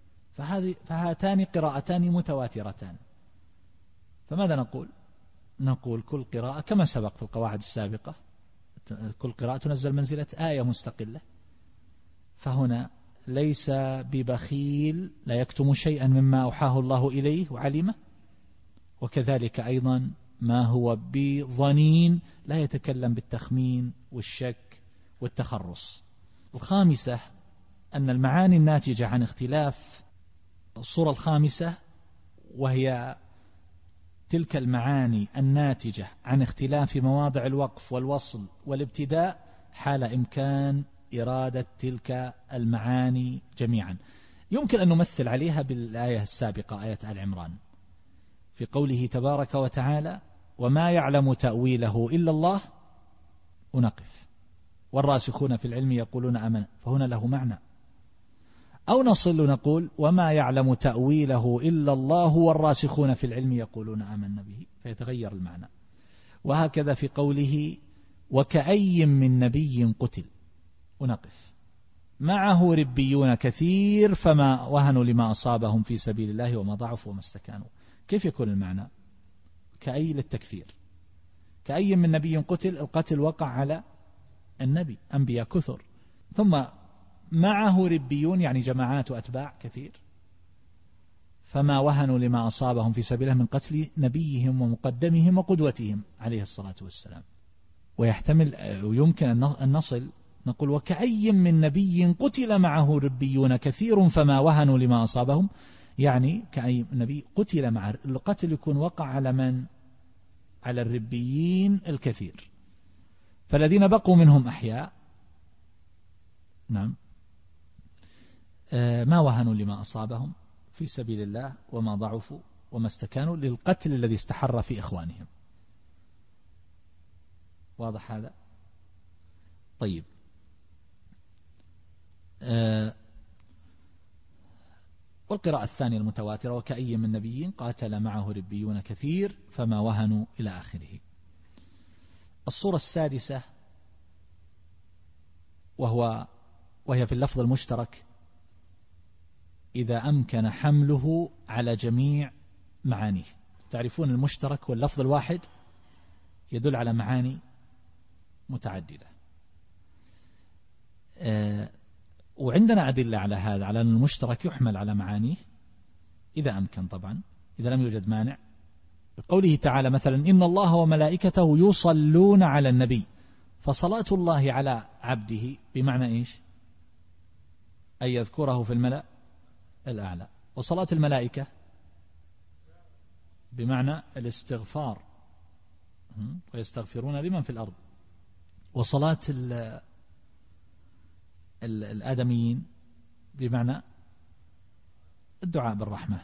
فهاتان قراءتان متواترتان. فماذا نقول؟ نقول كل قراءة كما سبق في القواعد السابقة، كل قراءة تنزل منزلة آية مستقلة. فهنا ليس ببخيل، لا يكتم شيئا مما أوحاه الله إليه وعلمه، وكذلك أيضا ما هو بظنين، لا يتكلم بالتخمين والشك والتخرص. الخامسة أن المعاني الناتجة عن اختلاف الصورة الخامسة، وهي تلك المعاني الناتجة عن اختلاف مواضع الوقف والوصل والابتداء حال إمكان إرادة تلك المعاني جميعا. يمكن أن نمثل عليها بالآية السابقة، آية آل عمران، في قوله تبارك وتعالى وما يعلم تأويله إلا الله، ونقف والراسخون في العلم يقولون آمنا، فهنا له معنى. أو نصل نقول وما يعلم تأويله إلا الله والراسخون في العلم يقولون آمنا به، فيتغير المعنى. وهكذا في قوله وكأي من نبي قتل، ونقف معه ربيون كثير فما وهنوا لما أصابهم في سبيل الله وما ضعفوا وما استكانوا. كيف يكون المعنى؟ كأي للتكثير، كأي من نبي قتل، القتل وقع على النبي، أنبياء كثر، ثم معه ربيون يعني جماعات وأتباع كثير، فما وهنوا لما أصابهم في سبيله من قتل نبيهم ومقدمهم وقدوتهم عليه الصلاة والسلام. ويحتمل ويمكن أن نصل نقول وكأي من نبي قتل معه ربيون كثير فما وهنوا لما أصابهم، يعني كأي نبي قتل مع القتل يكون وقع على من؟ على الربيين الكثير، فالذين بقوا منهم أحياء نعم ما وهنوا لما أصابهم في سبيل الله وما ضعفوا وما استكانوا للقتل الذي استحر في إخوانهم. واضح هذا؟ طيب، والقراءة الثانية المتواترة وكأي من نبي قاتل معه ربيون كثير فما وهنوا إلى آخره. الصورة السادسة وهي في اللفظ المشترك إذا أمكن حمله على جميع معانيه. تعرفون المشترك واللفظ الواحد يدل على معاني متعددة، وعندنا أدلة على هذا، على أن المشترك يحمل على معانيه إذا أمكن، طبعا إذا لم يوجد مانع. بقوله تعالى مثلا إن الله وملائكته يصلون على النبي، فصلاة الله على عبده بمعنى إيش؟ أن يذكره في الملأ الأعلى. وصلاة الملائكة بمعنى الاستغفار، ويستغفرون لمن في الأرض. وصلاة الآدميين بمعنى الدعاء بالرحمة.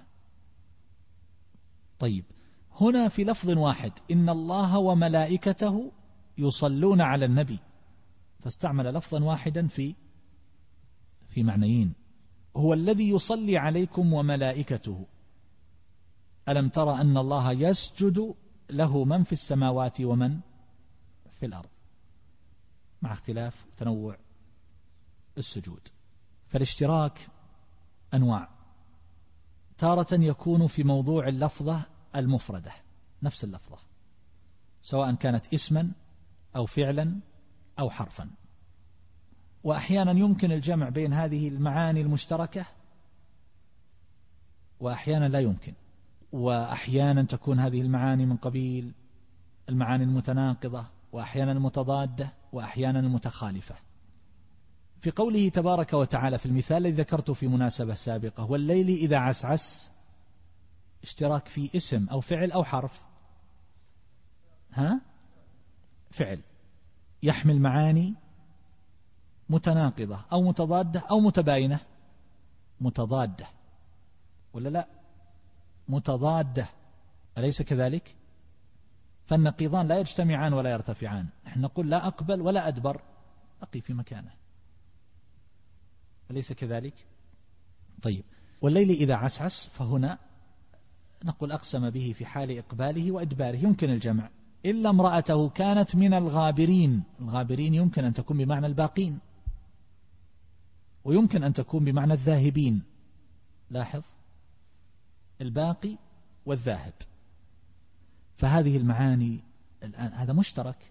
طيب، هنا في لفظ واحد إن الله وملائكته يصلون على النبي، فاستعمل لفظا واحدا في معنيين. هو الذي يصلي عليكم وملائكته، ألم ترى أن الله يسجد له من في السماوات ومن في الأرض، مع اختلاف وتنوع السجود. فالاشتراك أنواع، تارة يكون في موضوع اللفظة المفردة، نفس اللفظة سواء كانت اسما أو فعلا أو حرفا، وأحيانا يمكن الجمع بين هذه المعاني المشتركة وأحيانا لا يمكن. وأحيانا تكون هذه المعاني من قبيل المعاني المتناقضة، وأحيانا المتضادة، وأحيانا المتخالفة. في قوله تبارك وتعالى في المثال الذي ذكرته في مناسبة سابقة: والليل إذا عسعس، اشتراك في اسم أو فعل أو حرف؟ فعل يحمل معاني متناقضة أو متضادة أو متباينة. متضادة ولا لا؟ متضادة، أليس كذلك؟ فالنقيضان لا يجتمعان ولا يرتفعان. نحن نقول لا أقبل ولا أدبر، بقي في مكانه، أليس كذلك؟ طيب، والليل إذا عسعس، فهنا نقول أقسم به في حال إقباله وإدباره، يمكن الجمع، إلا امرأته كانت من الغابرين. الغابرين يمكن أن تكون بمعنى الباقين، ويمكن أن تكون بمعنى الذاهبين. لاحظ، الباقي والذاهب، فهذه المعاني الآن هذا مشترك،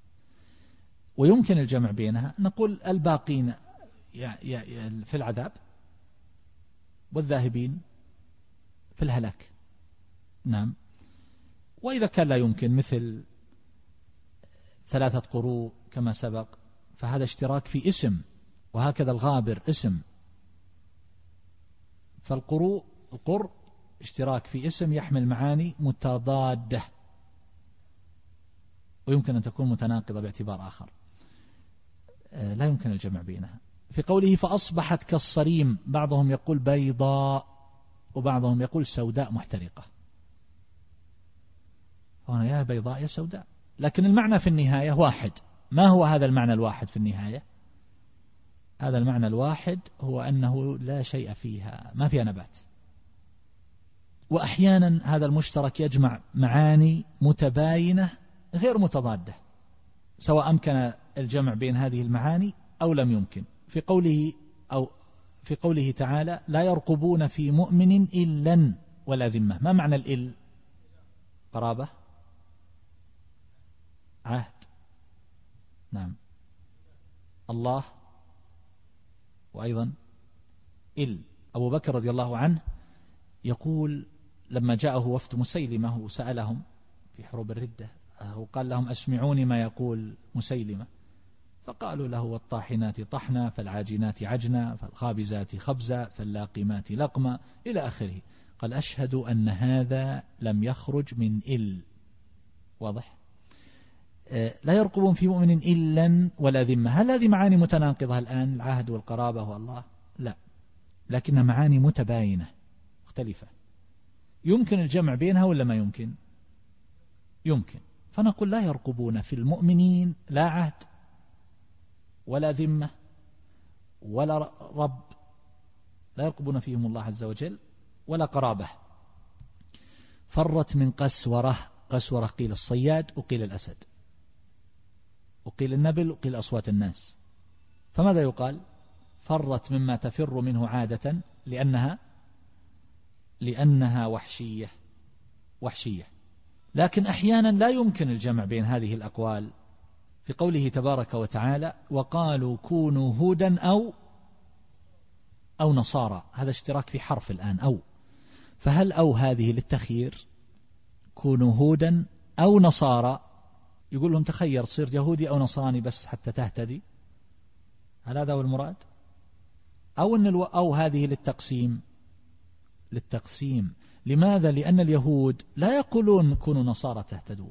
ويمكن الجمع بينها. نقول الباقين في العذاب، والذاهبين في الهلاك. نعم. وإذا كان لا يمكن، مثل 3 قروء كما سبق، فهذا اشتراك في اسم، وهكذا الغابر اسم. فالقروء القر اشتراك في اسم يحمل معاني متضادة، ويمكن أن تكون متناقضة باعتبار آخر، لا يمكن الجمع بينها. في قوله فأصبحت كالصريم، بعضهم يقول بيضاء وبعضهم يقول سوداء محترقة. هنا يا بيضاء يا سوداء، لكن المعنى في النهاية واحد. ما هو هذا المعنى الواحد في النهاية؟ هذا المعنى الواحد هو أنه لا شيء فيها، ما فيها نبات. وأحيانا هذا المشترك يجمع معاني متباينة غير متضادة، سواء أمكن الجمع بين هذه المعاني أو لم يمكن. في قوله تعالى لا يرقبون في مؤمن إلا ولا ذمة. ما معنى الإل؟ قرابة، عهد. نعم، الله، وأيضا إل. أبو بكر رضي الله عنه يقول لما جاءه وفد مسيلمة وسألهم في حروب الردة، وقال لهم أسمعوني ما يقول مسيلمة، فقالوا له والطاحنات طحنا، فالعاجنات عجنا، فالخابزات خبزا، فاللاقمات لقما، إلى آخره. قال أشهد أن هذا لم يخرج من إل. واضح؟ لا يرقبون في مؤمن إلا ولا ذمة. هل هذه معاني متناقضة الآن، العهد والقرابة والله؟ لا، لكنها معاني متباينة مختلفة. يمكن الجمع بينها ولا ما يمكن؟ يمكن. فنقول لا يرقبون في المؤمنين لا عهد ولا ذمة ولا رب، لا يرقبون فيهم الله عز وجل ولا قرابة. فرت من قسورة. قسورة قيل الصياد وقيل الأسد وقيل النبل وقيل أصوات الناس. فماذا يقال؟ فرت مما تفر منه عادة لأنها وحشية. لكن أحيانا لا يمكن الجمع بين هذه الأقوال. في قوله تبارك وتعالى وقالوا كونوا هودا أو نصارى، هذا اشتراك في حرف الآن أو. فهل أو هذه للتخيير؟ كونوا هودا أو نصارى، يقول لهم تخير صير يهودي أو نصراني بس حتى تهتدي. هل هذا هو المراد؟ أو أن أو هذه للتقسيم. لماذا؟ لأن اليهود لا يقولون كونوا نصارى تهتدوا،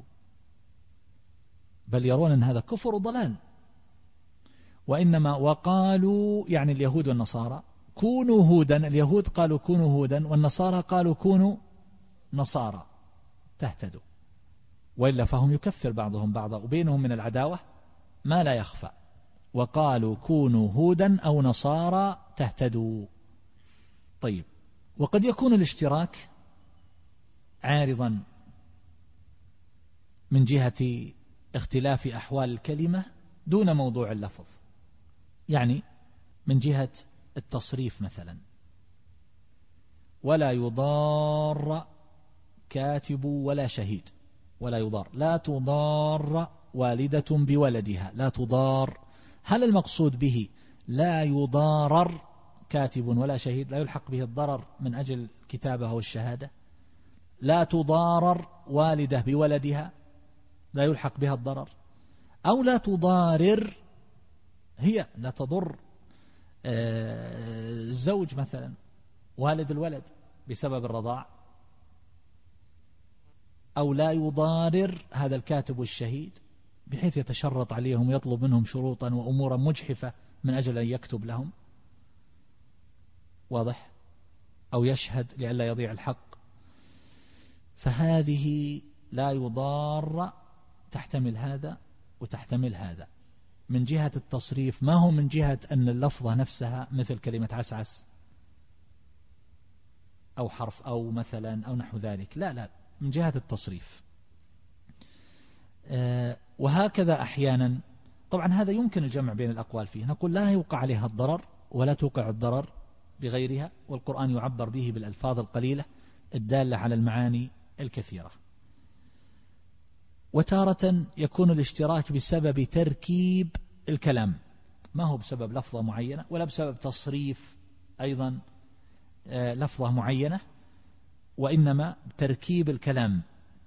بل يرون أن هذا كفر وضلال. وإنما وقالوا يعني اليهود والنصارى كونوا هودا، اليهود قالوا كونوا هودا والنصارى قالوا كونوا نصارى تهتدوا. وإلا فهم يكفر بعضهم بعضا وبينهم من العداوة ما لا يخفى. وقالوا كونوا هودا أو نصارى تهتدوا. طيب، وقد يكون الاشتراك عارضا من جهة اختلاف أحوال الكلمة دون موضوع اللفظ، يعني من جهة التصريف مثلا. ولا يضار كاتب ولا شهيد، ولا يضار، لا تضار والدة بولدها، لا تضار. هل المقصود به لا يضارر كاتب ولا شهيد، لا يلحق به الضرر من أجل الكتابة أو الشهادة، لا تضارر والدة بولدها، لا يلحق بها الضرر، أو لا تضارر، هي لا تضر الزوج مثلا والد الولد بسبب الرضاع، أو لا يضارر هذا الكاتب والشهيد بحيث يتشرط عليهم ويطلب منهم شروطا وأمورا مجحفة من أجل أن يكتب لهم، واضح، أو يشهد لئلا يضيع الحق. فهذه لا يضار تحتمل هذا وتحتمل هذا من جهة التصريف، ما هو من جهة أن اللفظة نفسها مثل كلمة عسعس أو حرف أو مثلا أو نحو ذلك، لا من جهة التصريف. وهكذا أحيانا، طبعا هذا يمكن الجمع بين الأقوال فيه، نقول لا يوقع عليها الضرر ولا توقع الضرر بغيرها، والقرآن يعبر به بالألفاظ القليلة الدالة على المعاني الكثيرة. وتارة يكون الاشتراك بسبب تركيب الكلام، ما هو بسبب لفظة معينة ولا بسبب تصريف أيضا لفظة معينة، وإنما تركيب الكلام،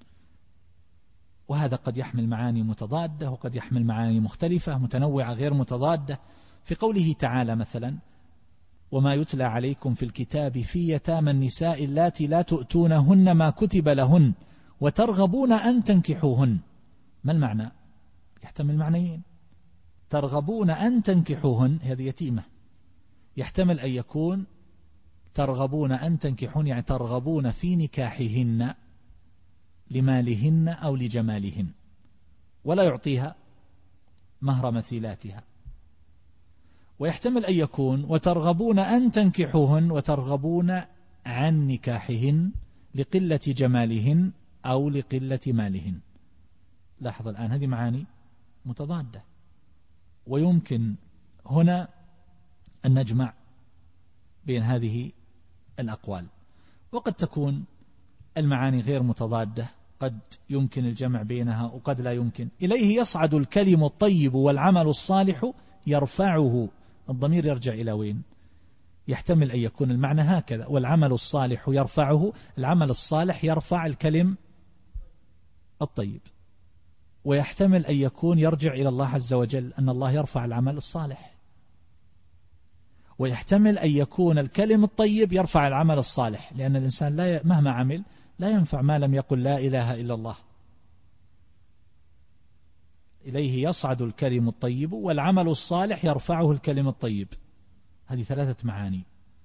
وهذا قد يحمل معاني متضادة وقد يحمل معاني مختلفة متنوعة غير متضادة. في قوله تعالى مثلا وما يتلى عليكم في الكتاب في يتامى النساء اللاتي لا تؤتونهن ما كتب لهن وترغبون أن تنكحوهن، ما المعنى؟ يحتمل معنيين، ترغبون أن تنكحوهن هذه يتيمة، يحتمل أن يكون ترغبون أن تنكحون يعني ترغبون في نكاحهن لمالهن أو لجمالهن، ولا يعطيها مهر مثيلاتها. ويحتمل أن يكون وترغبون أن تنكحوهن وترغبون عن نكاحهن لقلة جمالهن أو لقلة مالهن. لاحظ الآن هذه معاني متضادة، ويمكن هنا أن نجمع بين هذه الأقوال، وقد تكون المعاني غير متضادة، قد يمكن الجمع بينها وقد لا يمكن. إليه يصعد الكلم الطيب والعمل الصالح يرفعه، الضمير يرجع إلى وين؟ يحتمل أن يكون المعنى هكذا، والعمل الصالح يرفعه، العمل الصالح يرفع الكلم الطيب، ويحتمل أن يكون يرجع إلى الله عز وجل أن الله يرفع العمل الصالح، ويحتمل أن يكون الكلم الطيب يرفع العمل الصالح، لأن الإنسان مهما عمل لا ينفع ما لم يقل لا إله إلا الله. إليه يصعد الكلم الطيب والعمل الصالح يرفعه الكلم الطيب، هذه ثلاثة معاني،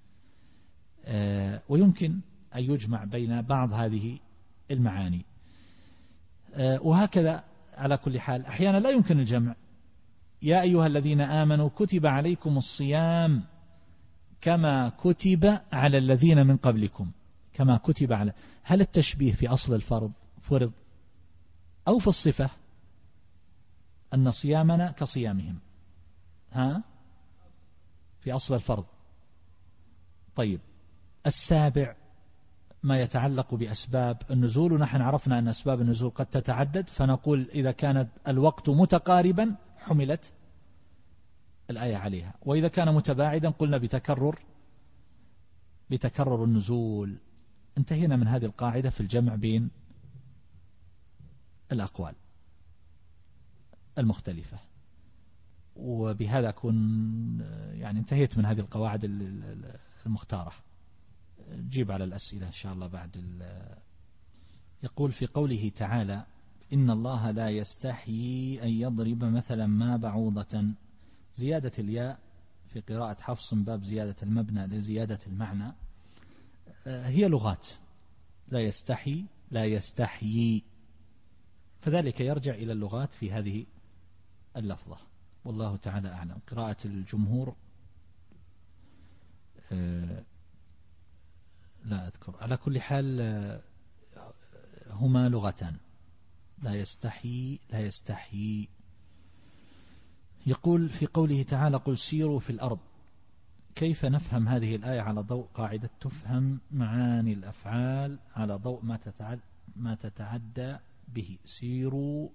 ويمكن أن يجمع بين بعض هذه المعاني، وهكذا على كل حال. أحيانا لا يمكن الجمع، يا أيها الذين آمنوا كتب عليكم الصيام كما كتب على الذين من قبلكم، كما كتب على، هل التشبيه في أصل الفرض فرض أو في الصفة أن صيامنا كصيامهم؟ في أصل الفرض. طيب السابع ما يتعلق بأسباب النزول، ونحن عرفنا أن أسباب النزول قد تتعدد، فنقول إذا كانت الوقت متقاربا حملت الآية عليها، وإذا كان متباعدا قلنا بتكرر النزول. انتهينا من هذه القاعدة في الجمع بين الأقوال المختلفة، وبهذا أكون يعني انتهيت من هذه القواعد المختارة. جيب على الأسئلة إن شاء الله بعد يقول في قوله تعالى إن الله لا يستحيي أن يضرب مثلا ما بعوضة، زيادة الياء في قراءة حفص باب زيادة المبنى لزيادة المعنى، هي لغات، لا يستحيي، فذلك يرجع إلى اللغات في هذه اللفظة، والله تعالى أعلم. قراءة الجمهور لا أذكر، على كل حال هما لغتان، لا يستحيي. يقول في قوله تعالى قل سيروا في الأرض، كيف نفهم هذه الآية على ضوء قاعدة تفهم معاني الأفعال على ضوء ما تتعدى به؟ سيروا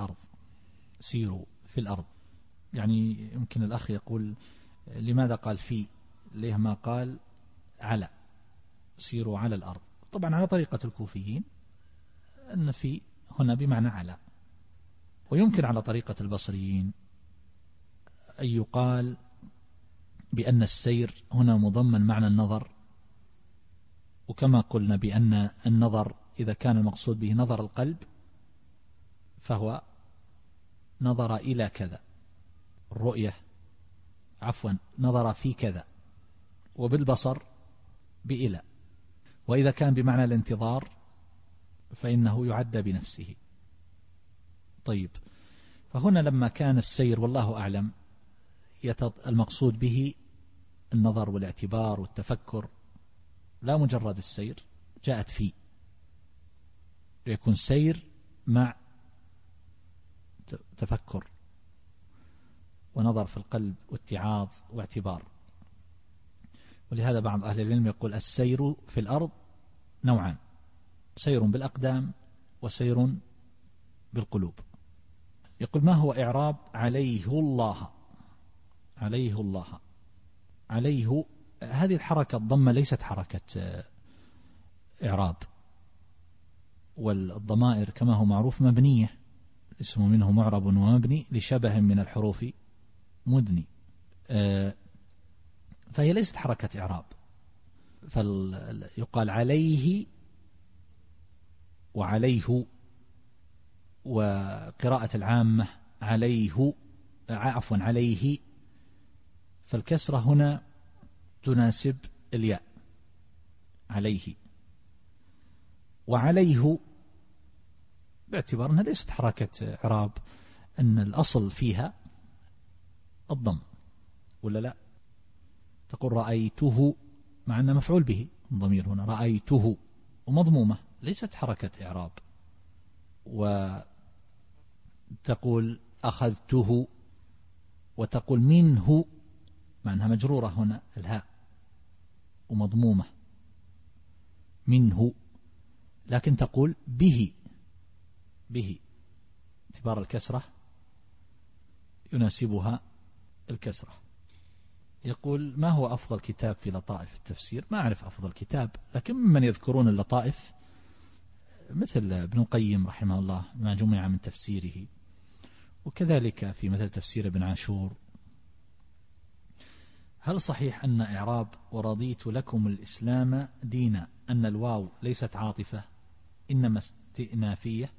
في الأرض، يعني يمكن الأخ يقول لماذا قال في، ليه ما قال على؟ سيروا على الأرض، طبعا على طريقة الكوفيين أن في هنا بمعنى على. ويمكن على طريقة البصريين أن يقال بأن السير هنا مضمن معنى النظر، وكما قلنا بأن النظر إذا كان المقصود به نظر القلب فهو نظر إلى كذا، الرؤية نظر في كذا، وبالبصر بإلى. وإذا كان بمعنى الانتظار فإنه يعد بنفسه. طيب، فهنا لما كان السير والله أعلم المقصود به النظر والاعتبار والتفكر لا مجرد السير، جاءت فيه يكون سير مع تفكر ونظر في القلب واتعاظ واعتبار. ولهذا بعض أهل العلم يقول السير في الأرض نوعان: سير بالأقدام وسير بالقلوب. يقول ما هو إعراب عليه الله؟ عليه الله، عليه هذه الحركة الضمة ليست حركة إعراب، والضمائر كما هو معروف مبنية، اسم منه معرب ومبني لشبه من الحروف مدني، فهي ليست حركة إعراب. فيقال عليه وعليه، وقراءة العامة عليه عليه، فالكسرة هنا تناسب الياء عليه. وعليه باعتبار أنها ليست حركة إعراب، أن الأصل فيها الضم، ولا لا؟ تقول رأيته مع أنه مفعول به، الضمير هنا رأيته ومضمومة ليست حركة إعراب. وتقول أخذته، وتقول منه مع أنها مجرورة هنا الهاء ومضمومة منه، لكن تقول به اعتبار الكسرة يناسبها الكسرة. يقول ما هو أفضل كتاب في لطائف التفسير؟ ما أعرف أفضل كتاب، لكن ممن يذكرون اللطائف مثل ابن القيم رحمه الله ما جمع من تفسيره، وكذلك في مثل تفسير ابن عاشور. هل صحيح أن إعراب ورضيت لكم الإسلام دينا أن الواو ليست عاطفة إنما استئنافية؟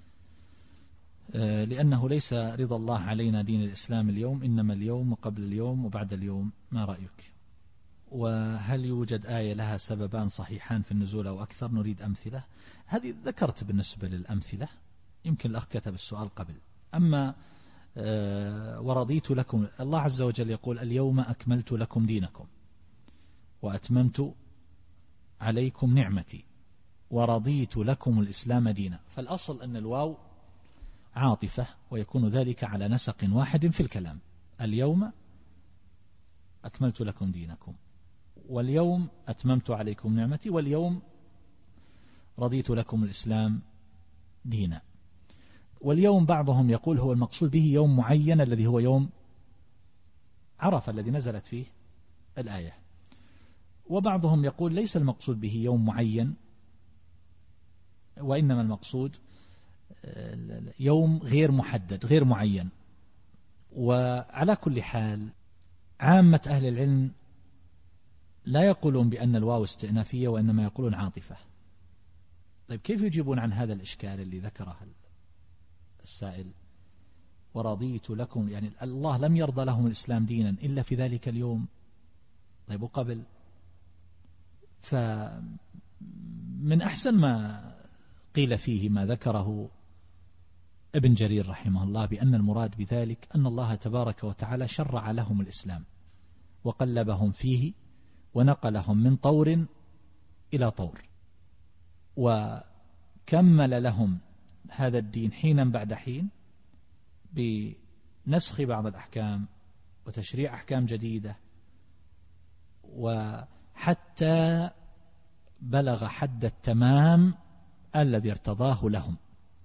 لأنه ليس رضا الله علينا دين الإسلام اليوم، إنما اليوم وقبل اليوم وبعد اليوم، ما رأيك؟ وهل يوجد آية لها سببان صحيحان في النزول أو أكثر؟ نريد أمثلة. هذه ذكرت بالنسبة للأمثلة، يمكن الأخ كتب السؤال قبل. أما ورضيت لكم، الله عز وجل يقول اليوم أكملت لكم دينكم وأتممت عليكم نعمتي ورضيت لكم الإسلام دينا، فالأصل أن الواو عاطفة، ويكون ذلك على نسق واحد في الكلام: اليوم أكملت لكم دينكم، واليوم أتممت عليكم نعمتي، واليوم رضيت لكم الإسلام دينا. واليوم بعضهم يقول هو المقصود به يوم معين الذي هو يوم عرفة الذي نزلت فيه الآية، وبعضهم يقول ليس المقصود به يوم معين، وإنما المقصود يوم غير محدد غير معين. وعلى كل حال عامة أهل العلم لا يقولون بأن الواو استئنافية، وإنما يقولون عاطفة. طيب كيف يجيبون عن هذا الإشكال اللي ذكره السائل؟ ورضيت لكم، يعني الله لم يرضى لهم الإسلام دينا إلا في ذلك اليوم. طيب وقبل؟ فمن أحسن ما قيل فيه ما ذكره ابن جرير رحمه الله، بأن المراد بذلك أن الله تبارك وتعالى شرع لهم الإسلام وقلبهم فيه ونقلهم من طور إلى طور، وكمل لهم هذا الدين حينا بعد حين بنسخ بعض الأحكام وتشريع أحكام جديدة، وحتى بلغ حد التمام الذي ارتضاه لهم،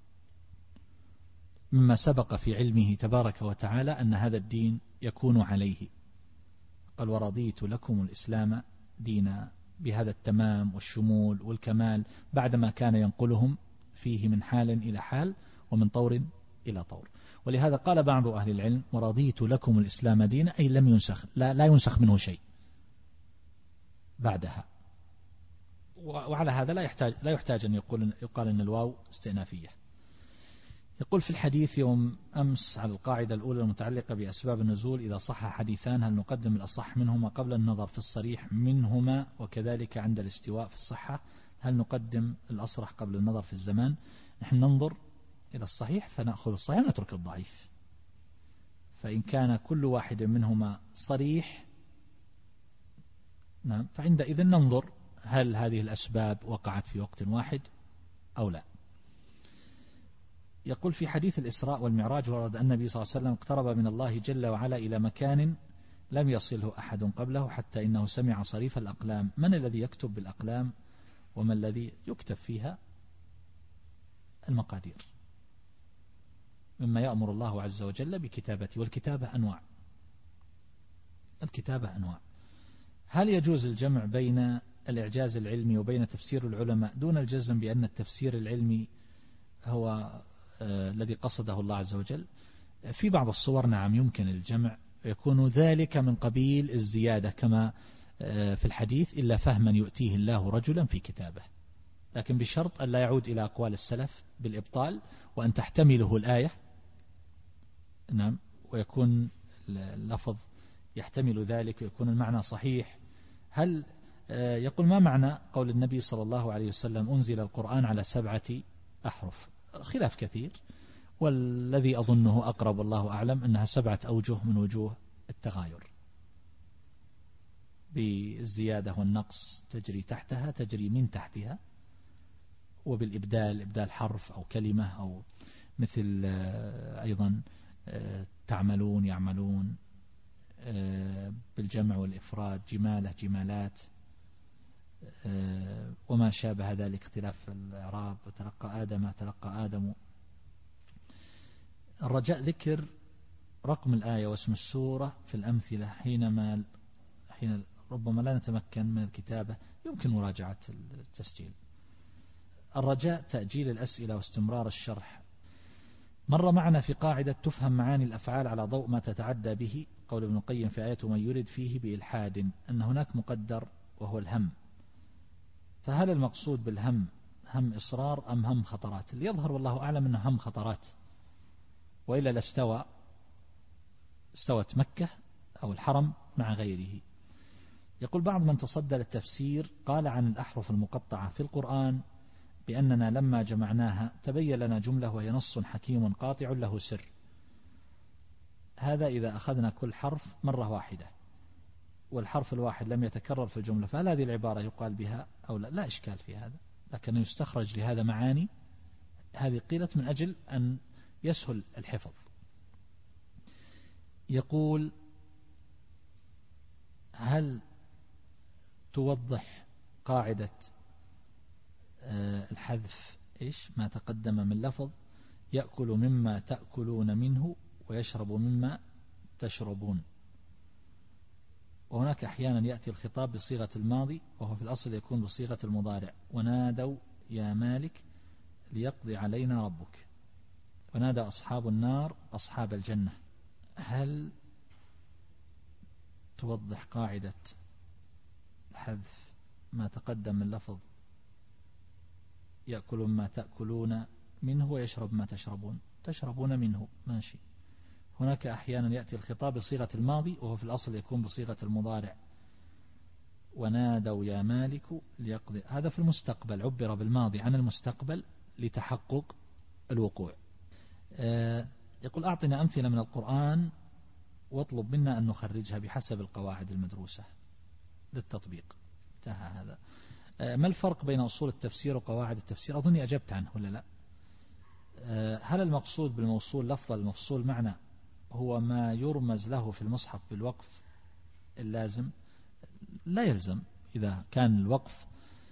مما سبق في علمه تبارك وتعالى أن هذا الدين يكون عليه. قال ورضيت لكم الإسلام دينا بهذا التمام والشمول والكمال بعدما كان ينقلهم فيه من حال إلى حال ومن طور إلى طور. ولهذا قال بعض أهل العلم: ورضيت لكم الإسلام دينا، أي لم ينسخ، لا ينسخ منه شيء بعدها. وعلى هذا لا يحتاج أن يقال أن الواو استئنافية. يقول في الحديث يوم أمس على القاعدة الأولى المتعلقة بأسباب النزول: إذا صح حديثان هل نقدم الأصح منهما قبل النظر في الصريح منهما؟ وكذلك عند الاستواء في الصحة هل نقدم الأصرح قبل النظر في الزمان؟ نحن ننظر إلى الصحيح فنأخذ الصحيح ونترك الضعيف. فإن كان كل واحد منهما صريح نعم فعندئذ ننظر هل هذه الأسباب وقعت في وقت واحد أو لا. يقول في حديث الإسراء والمعراج ورد أن النبي صلى الله عليه وسلم اقترب من الله جل وعلا إلى مكان لم يصله أحد قبله حتى إنه سمع صريف الأقلام. من الذي يكتب بالأقلام وما الذي يكتب فيها؟ المقادير، مما يأمر الله عز وجل بكتابته. والكتابة أنواع، الكتابة أنواع. هل يجوز الجمع بين الإعجاز العلمي وبين تفسير العلماء دون الجزم بأن التفسير العلمي هو الذي قصده الله عز وجل؟ في بعض الصور نعم يمكن الجمع، يكون ذلك من قبيل الزيادة كما في الحديث: إلا فهما يؤتيه الله رجلا في كتابه، لكن بشرط أن لا يعود إلى أقوال السلف بالإبطال، وأن تحتمله الآية نعم ويكون اللفظ يحتمل ذلك ويكون المعنى صحيح. هل يقول ما معنى قول النبي صلى الله عليه وسلم: أنزل القرآن على 7 أحرف؟ خلاف كثير، والذي أظنه أقرب الله أعلم أنها 7 أوجه من وجوه التغاير، بالزيادة والنقص تجري تحتها، تجري من تحتها، وبالإبدال، إبدال حرف أو كلمة، أو مثل أيضا تعملون يعملون، بالجمع والإفراد جمالة جمالات، وما شابه ذلك، اختلاف الإعراب، وتلقى آدم تلقى آدم. الرجاء ذكر رقم الآية واسم السورة في الأمثلة حين ربما لا نتمكن من الكتابة، يمكن مراجعة التسجيل. الرجاء تأجيل الأسئلة واستمرار الشرح. مر معنا في قاعدة تفهم معاني الأفعال على ضوء ما تتعدى به قول ابن القيم في آية من يرد فيه بإلحاد أن هناك مقدر وهو الهم. فهل المقصود بالهم هم إصرار أم هم خطرات؟ اللي يظهر والله أعلم أنه هم خطرات، وإلا استوت مكة أو الحرم مع غيره. يقول بعض من تصدى للتفسير قال عن الأحرف المقطعة في القرآن بأننا لما جمعناها تبين لنا جملة وهي نص حكيم قاطع له سر. هذا إذا أخذنا كل حرف مرة واحدة والحرف الواحد لم يتكرر في الجملة، فهل هذه العبارة يقال بها أو لا؟ لا إشكال في هذا، لكن يستخرج لهذا معاني. هذه قيلت من أجل أن يسهل الحفظ. يقول هل توضح قاعدة الحذف ما تقدم من لفظ: يأكل مما تأكلون منه ويشرب مما تشربون؟ وهناك أحيانا يأتي الخطاب بصيغة الماضي وهو في الأصل يكون بصيغة المضارع: ونادوا يا مالك ليقضي علينا ربك، ونادى أصحاب النار أصحاب الجنة. هل توضح قاعدة الحذف ما تقدم من لفظ يأكل ما تأكلون منه ويشرب ما تشربون منه؟ ماشي. هناك أحيانا يأتي الخطاب بصيغة الماضي وهو في الأصل يكون بصيغة المضارع: ونادوا يا مالك ليقضي. هذا في المستقبل، عبر بالماضي عن المستقبل لتحقق الوقوع. يقول أعطنا أمثلة من القرآن واطلب منا أن نخرجها بحسب القواعد المدروسة للتطبيق. انتهى هذا. ما الفرق بين أصول التفسير وقواعد التفسير؟ أظني أجبت عنه ولا لا؟ هل المقصود بالموصول لفظ المفصول معنى هو ما يرمز له في المصحف بالوقف اللازم؟ لا يلزم. إذا كان الوقف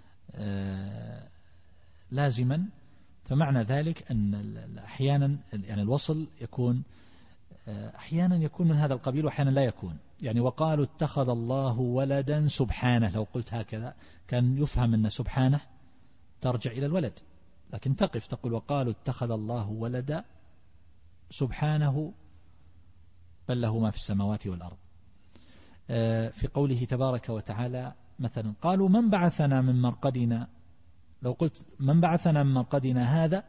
لازما فمعنى ذلك أن أحيانا يعني الوصل يكون أحيانا يكون من هذا القبيل وأحيانا لا يكون. يعني وقالوا اتخذ الله ولدا سبحانه، لو قلت هكذا كان يفهم أن سبحانه ترجع إلى الولد، لكن تقف تقول وقالوا اتخذ الله ولدا سبحانه بل له ما في السماوات والأرض. في قوله تبارك وتعالى مثلا قالوا من بعثنا من مرقدنا، لو قلت من بعثنا من مرقدنا هذا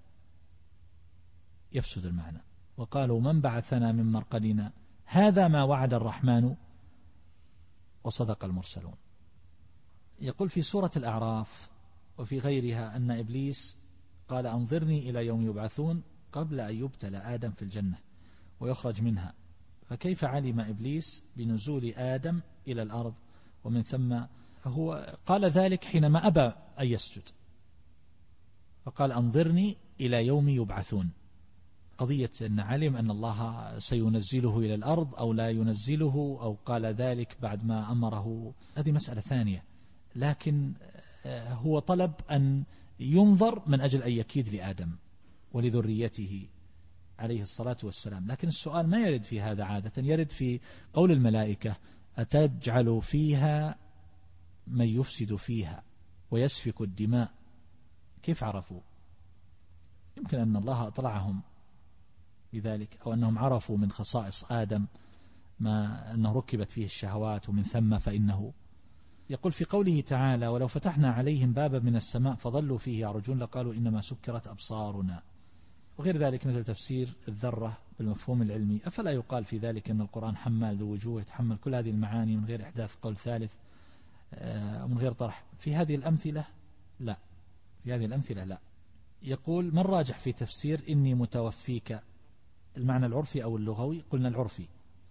يفسد المعنى. وقالوا من بعثنا من مرقدنا هذا ما وعد الرحمن وصدق المرسلون. يقول في سورة الأعراف وفي غيرها أن إبليس قال أنظرني إلى يوم يبعثون قبل أن يبتلى آدم في الجنة ويخرج منها، فكيف علم إبليس بنزول آدم إلى الأرض؟ ومن ثم هو قال ذلك حينما أبى أن يسجد، فقال أنظرني إلى يوم يبعثون. قضية أن علم أن الله سينزله إلى الأرض أو لا ينزله أو قال ذلك بعد ما أمره، هذه مسألة ثانية، لكن هو طلب أن ينظر من أجل أن يكيد لآدم ولذريته عليه الصلاة والسلام. لكن السؤال ما يرد في هذا عادة، يرد في قول الملائكة أتجعل فيها من يفسد فيها ويسفك الدماء. كيف عرفوا؟ يمكن أن الله أطلعهم بذلك، أو أنهم عرفوا من خصائص آدم ما أنه ركبت فيه الشهوات ومن ثم فإنه. يقول في قوله تعالى ولو فتحنا عليهم بابا من السماء فظلوا فيه يعرجون لقالوا إنما سكرت أبصارنا، وغير ذلك مثل تفسير الذرة بالمفهوم العلمي. أفلا يقال في ذلك أن القرآن حمال ذو وجوه يتحمل كل هذه المعاني من غير إحداث قول ثالث ومن غير طرح؟ في هذه الأمثلة لا، في هذه الأمثلة لا. يقول من راجح في تفسير إني متوفيك، المعنى العرفي أو اللغوي؟ قلنا العرفي.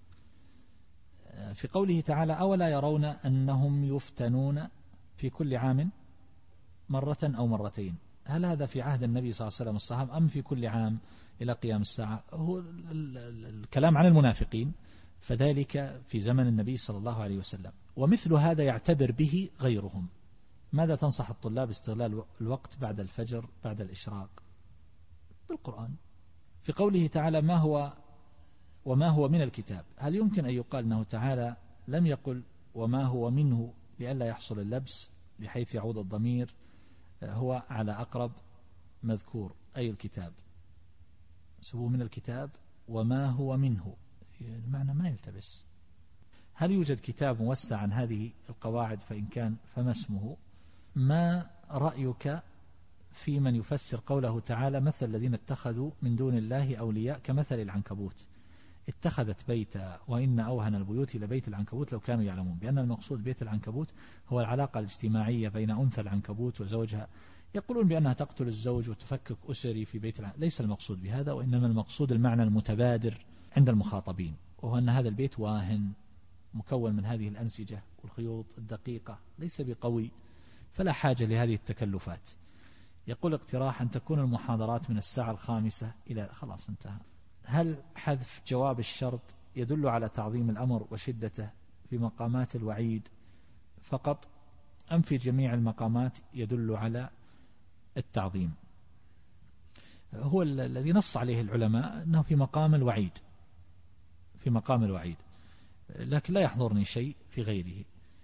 في قوله تعالى أولا يرون أنهم يفتنون في كل عام مرة أو مرتين، هل هذا في عهد النبي صلى الله عليه وسلم والصحابة أم في كل عام إلى قيام الساعة؟ هو الكلام عن المنافقين، فذلك في زمن النبي صلى الله عليه وسلم، ومثل هذا يعتبر به غيرهم. ماذا تنصح الطلاب استغلال الوقت بعد الفجر بعد الإشراق؟ بالقرآن. في قوله تعالى وما هو من الكتاب، هل يمكن أن يقال أنه تعالى لم يقل وما هو منه لئلا يحصل اللبس، بحيث يعود الضمير هو على أقرب مذكور أي الكتاب، سبوه من الكتاب وما هو منه، المعنى ما يلتبس. هل يوجد كتاب موسع عن هذه القواعد؟ فإن كان فما اسمه؟ ما رأيك في من يفسر قوله تعالى مثل الذين اتخذوا من دون الله أولياء كمثل العنكبوت اتخذت بيتا وإن أوهن البيوت لبيت العنكبوت لو كانوا يعلمون، بأن المقصود بيت العنكبوت هو العلاقة الاجتماعية بين أنثى العنكبوت وزوجها. يقولون بأنها تقتل الزوج وتفكك أسري في بيت ليس المقصود بهذا، وإنما المقصود المعنى المتبادر عند المخاطبين، وهو أن هذا البيت واهن مكون من هذه الأنسجة والخيوط الدقيقة ليس بقوي، فلا حاجة لهذه التكلفات. يقول اقتراح أن تكون المحاضرات من 5:00 إلى خلاص انتهى. هل حذف جواب الشرط يدل على تعظيم الأمر وشدته في مقامات الوعيد فقط، أم في جميع المقامات يدل على التعظيم؟ هو الذي نص عليه العلماء أنه في مقام الوعيد، في مقام الوعيد، لكن لا يحضرني شيء في غيره.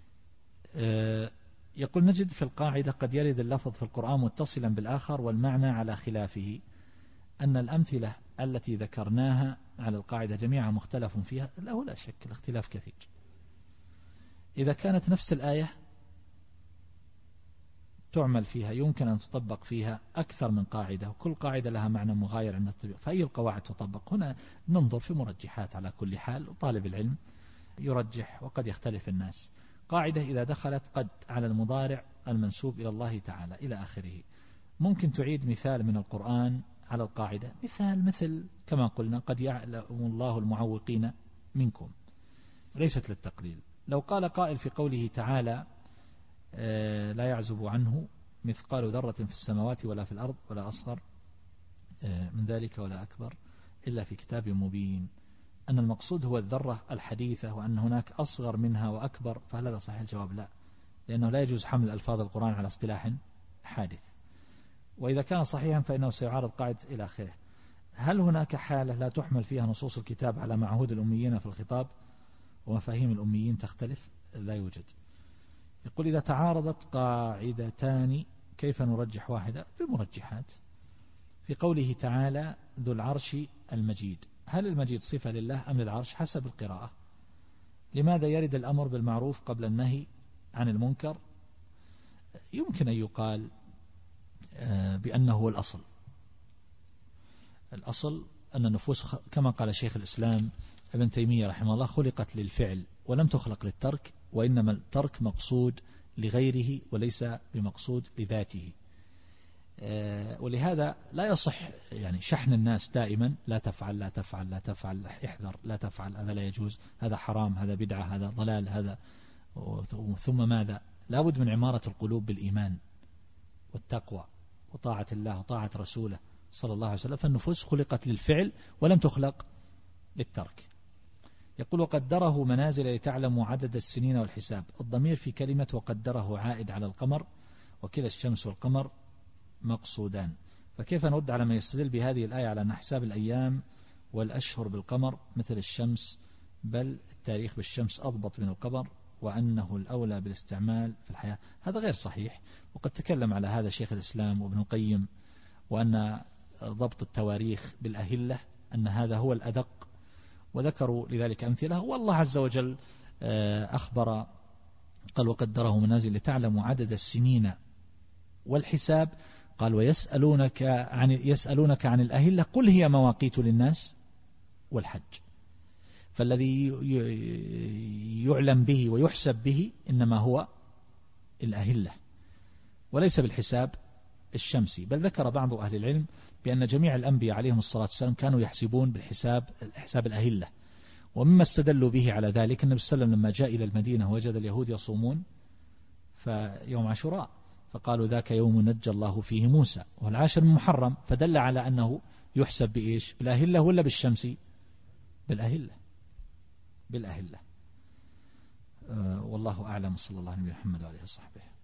يقول نجد في القاعدة قد يرد اللفظ في القرآن متصلا بالآخر والمعنى على خلافه، أن الأمثلة التي ذكرناها على القاعدة جميعها مختلف فيها. لا شك الاختلاف كثير. إذا كانت نفس الآية تعمل فيها يمكن أن تطبق فيها أكثر من قاعدة، وكل قاعدة لها معنى مغاير عند التطبيق، فأي القواعد تطبق؟ هنا ننظر في مرجحات على كل حال، وطالب العلم يرجح وقد يختلف الناس. قاعدة إذا دخلت قد على المضارع المنسوب إلى الله تعالى إلى آخره. ممكن تعيد مثال من القرآن على القاعدة، مثل كما قلنا قد يعلم الله المعوقين منكم، ليست للتقليل. لو قال قائل في قوله تعالى لا يعزب عنه مثقال ذرة في السماوات ولا في الأرض ولا أصغر من ذلك ولا أكبر إلا في كتاب مبين، أن المقصود هو الذرة الحديثة وأن هناك أصغر منها وأكبر، فهل هذا صحيح؟ الجواب لا، لأنه لا يجوز حمل ألفاظ القرآن على اصطلاح حادث، وإذا كان صحيحا فإنه سيعارض قاعدة إلى آخره. هل هناك حالة لا تحمل فيها نصوص الكتاب على معهود الأميين في الخطاب؟ ومفاهيم الأميين تختلف لا يوجد. يقول إذا تعارضت قاعدتان كيف نرجح واحدة؟ بمرجحات. في قوله تعالى ذو العرش المجيد، هل المجيد صفة لله أم للعرش؟ حسب القراءة. لماذا يرد الأمر بالمعروف قبل النهي عن المنكر؟ يمكن أن يقال بأنه هو الأصل. الأصل أن النفوس كما قال شيخ الإسلام ابن تيمية رحمه الله خلقت للفعل ولم تخلق للترك، وإنما الترك مقصود لغيره وليس بمقصود لذاته. ولهذا لا يصح يعني شحن الناس دائما لا تفعل لا تفعل لا تفعل، احذر لا تفعل، هذا لا يجوز، هذا حرام، هذا بدعة، هذا ضلال، هذا. ثم ماذا؟ لا بد من عمارة القلوب بالإيمان والتقوى وطاعة الله وطاعة رسوله صلى الله عليه وسلم. فالنفوس خلقت للفعل ولم تخلق للترك. يقول وقدره منازل لتعلموا عدد السنين والحساب. الضمير في كلمة وقدره عائد على القمر، وكلا الشمس والقمر مقصودان. فكيف نرد على من يستدل بهذه الآية على أن حساب الأيام والأشهر بالقمر مثل الشمس، بل التاريخ بالشمس أضبط من القمر، وأنه الأولى بالاستعمال في الحياة؟ هذا غير صحيح، وقد تكلم على هذا شيخ الإسلام وابن القيم، وأن ضبط التواريخ بالأهلة أن هذا هو الأدق، وذكروا لذلك أمثلة. والله عز وجل أخبر قال وقدره منازل لتعلموا عدد السنين والحساب. قال يسألونك عن الأهلة قل هي مواقيت للناس والحج. فالذي يعلم به ويحسب به إنما هو الأهلة وليس بالحساب الشمسي. بل ذكر بعض أهل العلم بأن جميع الأنبياء عليهم الصلاة والسلام كانوا يحسبون بالحساب الأهلة. ومما استدلوا به على ذلك النبي صلى الله عليه وسلم لما جاء إلى المدينة وجد اليهود يصومون فيوم عاشوراء، فقالوا ذاك يوم نجى الله فيه موسى والعاشر من محرم، فدل على أنه يحسب بإيش؟ بالأهلة ولا بالشمسي؟ بالأهلة. والله أعلم. صلى الله عليه وسلم محمد وعليه وصحبه.